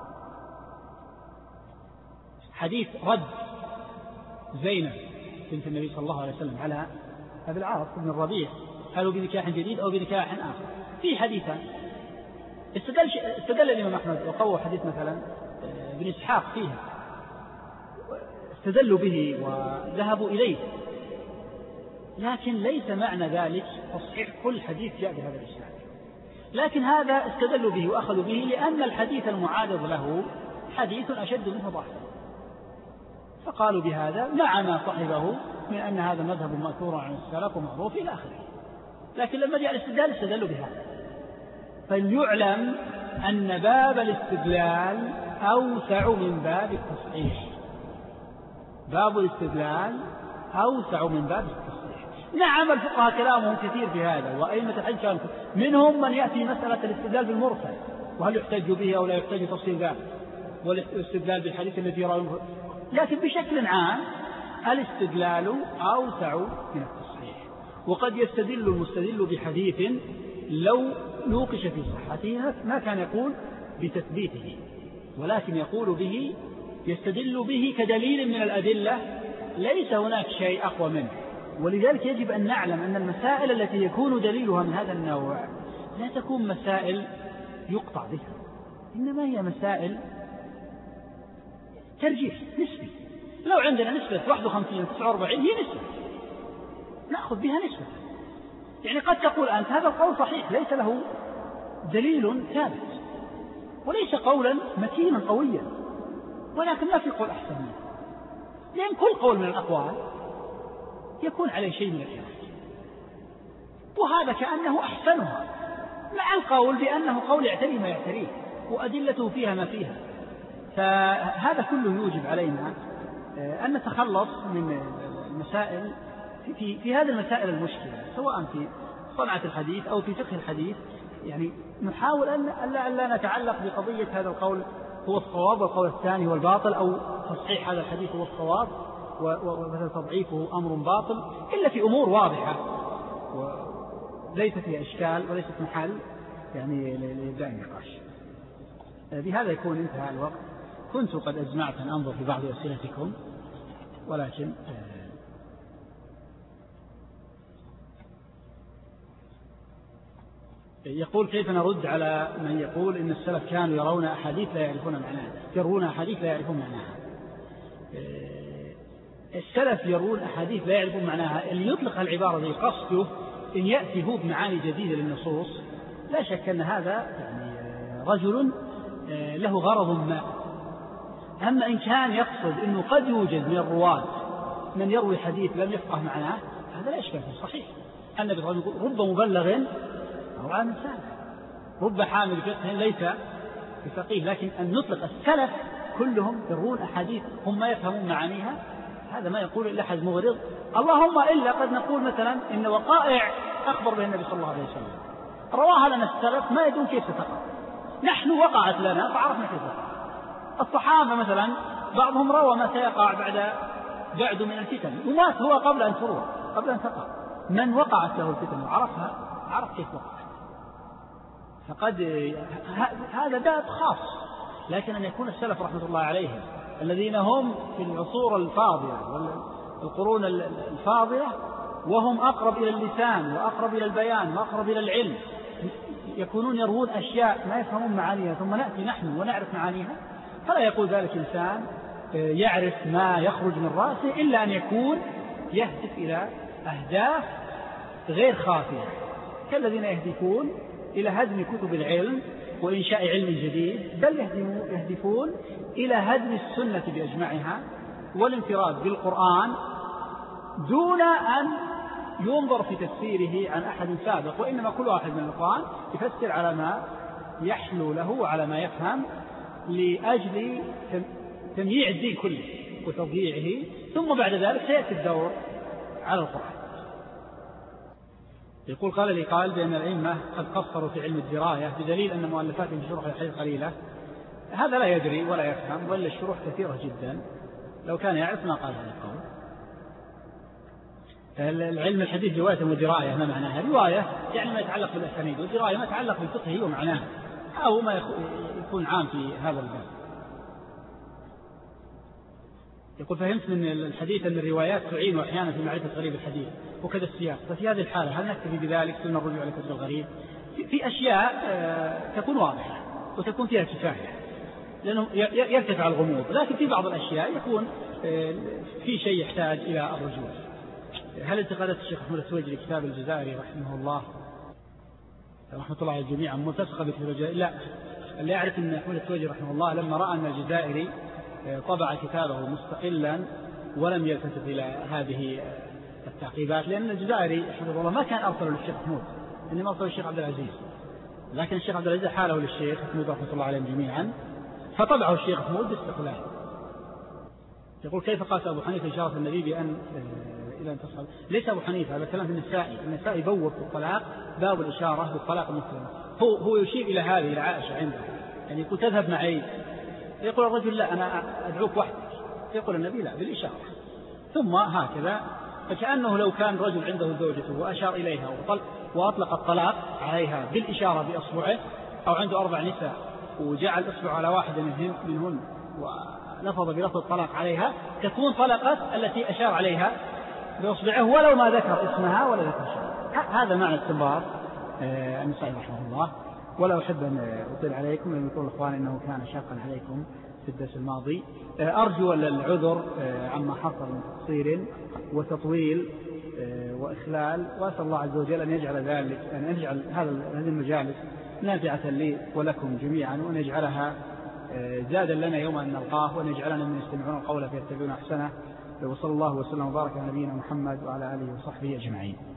حديث رد زينب بنت النبي صلى الله عليه وسلم على أبي العاص بن الربيع قالوا بنكاح جديد أو بنكاح آخر، في حديثا استدل, استدل الإمام أحمد وقوى حديث مثلا ابن إسحاق فيها، استدلوا به وذهبوا إليه، لكن ليس معنى ذلك تصحيح كل حديث جاء بهذا الإسناد، لكن هذا استدلوا به وأخذوا به لأن الحديث المعارض له حديث أشد منه ضعفا، فقالوا بهذا مع ما صحبه من أن هذا مذهب مأثور عن السلف ومعروف إلى آخره، لكن لما جاء الاستدلال استدلوا بهذا. فليعلم أن باب الاستدلال أوسع من باب التصحيح، باب الاستدلال أوسع من باب التصحيح. نعم الفقهاء كلامهم كثير في هذا، وأئمة الحديث كلامهم منهم من يأتي مسألة الاستدلال بالمرسل وهل يحتج به أو لا يحتج تفصيل ذلك، والاستدلال بالحديث الذي يرى، لكن بشكل عام الاستدلال أوسع من التصحيح. وقد يستدل المستدل بحديث لو نوقش في صحته ما كان يقول بتثبيته، ولكن يقول به يستدل به كدليل من الأدلة ليس هناك شيء أقوى منه. ولذلك يجب أن نعلم أن المسائل التي يكون دليلها من هذا النوع لا تكون مسائل يقطع بها، إنما هي مسائل ترجيح نسبي. لو عندنا نسبة واحد وخمسين تسعة وأربعين هي نسبة نأخذ بها نسبة، يعني قد تقول أنت هذا القول صحيح ليس له دليل ثابت وليس قولا متينا قويا، ولكن ما في قول أحسن منه، لأن كل قول من الأقوال يكون عليه شيء من الإحسان، وهذا كأنه أحسنها مع القول بأنه قول يعتري ما يعتريه وأدلته فيها ما فيها. فهذا كله يوجب علينا أن نتخلص من المسائل في, في هذه المسائل المشكلة، سواء في صنعة الحديث أو في فقه الحديث، يعني نحاول أن لا, لا نتعلق بقضية هذا القول هو الصواب والقول الثاني هو الباطل، أو تصحيح هذا الحديث هو الصواب ومثل تضعيفه أمر باطل، إلا في أمور واضحة وليس فيها إشكال وليست محل يعني لإبداء النقاش. بهذا يكون انتهى الوقت. كنت قد أجمعت أن أنظر في بعض أسئلتكم، ولكن يقول كيف نرد على من يقول إن السلف كانوا يرون أحاديث لا يعرفون معناها يرون أحاديث لا يعرفون معناها. السلف يرون أحاديث لا يعرفون معناها، اللي يطلق العبارة دي قصده إن يأتي هو بمعاني جديدة للنصوص، لا شك أن هذا يعني رجل له غرض ما. أما إن كان يقصد أنه قد يوجد من الرواة من يروي حديث لم يفقه معناه، هذا لا إشكال فيه، صحيح. النبي صلى الله عليه وسلم رب مبلغ أو عام سامع، رب حامل فقه ليس بفقيه. لكن أن نطلق السلف كلهم يرون أحاديث هم ما يفهمون معانيها، هذا ما يقول إلا أحد مغرض. اللهم إلا قد نقول مثلا إن وقائع أخبر بها النبي صلى الله عليه وسلم رواها لنا السلف ما يدون كيف تقع، نحن وقعت لنا فعرفنا كيف تقع. الصحابة مثلا بعضهم روى ما سيقع بعد بعد من الفتن، ومات هو قبل أن تروى قبل أن تقع. من وقعت له الفتن وعرفها عرف كيف وقعت. فقد هذا باب خاص. لكن أن يكون السلف رحمة الله عليهم الذين هم في العصور الفاضلة والقرون الفاضلة وهم أقرب إلى اللسان وأقرب إلى البيان وأقرب إلى العلم، يكونون يروون أشياء ما يفهمون معانيها ثم نأتي نحن ونعرف معانيها، فلا يقول ذلك إنسان يعرف ما يخرج من رأسه إلا أن يكون يهدف إلى أهداف غير خافية، كالذين يهدفون إلى هدم كتب العلم وإنشاء علم جديد، بل يهدفون إلى هدم السنة بأجمعها والانفراد بالقرآن دون أن ينظر في تفسيره عن أحد سابق، وإنما كل واحد من القرآن يفسر على ما يحلو له وعلى ما يفهم لأجل تمييع الدين كله وتضييعه، ثم بعد ذلك سيأتي الدور على القرآن. يقول قال لي قال بأن الأئمة قد قصروا في علم الدراية بدليل أن مؤلفاتهم في شروح الحديث قليلة. هذا لا يدري ولا يفهم، ولا الشروح كثيرة جدا، لو كان يعرف ما قال هذا القول. العلم الحديث رواية ودراية ما معناها؟ رواية يعني ما يتعلق بالأسانيد، ودراية ما يتعلق بالفقه ومعناه، أو ما يكون عام في هذا الباب. يقول فهمت من الحديث أن الروايات تعين أحيانا في معرفة غريب الحديث وكذا السياق، ففي هذه الحالة هل نكتفي بذلك ثم الرجوع إلى كتب الغريب؟ في أشياء تكون واضحة وتكون فيها كفاية لأنه يرتفع الغموض، لكن في بعض الأشياء يكون في شيء يحتاج إلى الرجوع. هل انتقادات الشيخ أحمد التويجري كتاب الجزائري رحمه الله رحمة الله على الجميع ملتصقة بكتاب الجزائري؟ لا، اللي يعرف أن أحمد التويجري رحمه الله لما رأى أن الجزائري طبع كتابه مستقلا ولم يلتفت إلى هذه التعقيبات، لأن الجزائري رحمه الله ما كان أرسله للشيخ محمود، إنما أرسله للشيخ عبد العزيز، لكن الشيخ عبد العزيز حاله للشيخ محمود رحمة الله عليهم جميعا فطبعه الشيخ محمود باستقلال. يقول كيف قاس أبو حنيفة إشارة النبي بأن إلى أن تصل؟ ليس أبو حنيفة، هذا كلام في النسائي، النسائي بوب في الطلاق باب الإشارة بالطلاق المسلم، هو هو يشير إلى هذه إلى عائشة عنده، يعني يقول تذهب معي، يقول الرجل لا أنا أدعوك وحدك، يقول النبي لا بالإشارة، ثم هكذا. فكأنه لو كان رجل عنده زوجته وأشار إليها وأطلق الطلاق عليها بالإشارة بأصبعه، أو عنده أربع نساء وجعل أصبع على واحدة منهن ولفظ بلفظ الطلاق عليها، تكون طلقت التي أشار عليها بأصبعه ولو ما ذكر اسمها ولا ذكر شيء. هذا معنى استنباط النسائي رحمه الله. ولا أحب أن أطيل عليكم لأن يقول الإخوان إنه كان شاقا عليكم في الدرس الماضي. أرجو العذر عما حصل من تقصير وتطويل وإخلال، وأسأل الله عز وجل أن يجعل ذلك أن يجعل هذه المجالس نافعة لي ولكم جميعا، وأن يجعلها زادا لنا يوم أن نلقاه، وأن يجعلنا من يستمعون القول فيتبعون أحسنه. وصلى الله وسلم وبارك على نبينا محمد وعلى آله وصحبه أجمعين.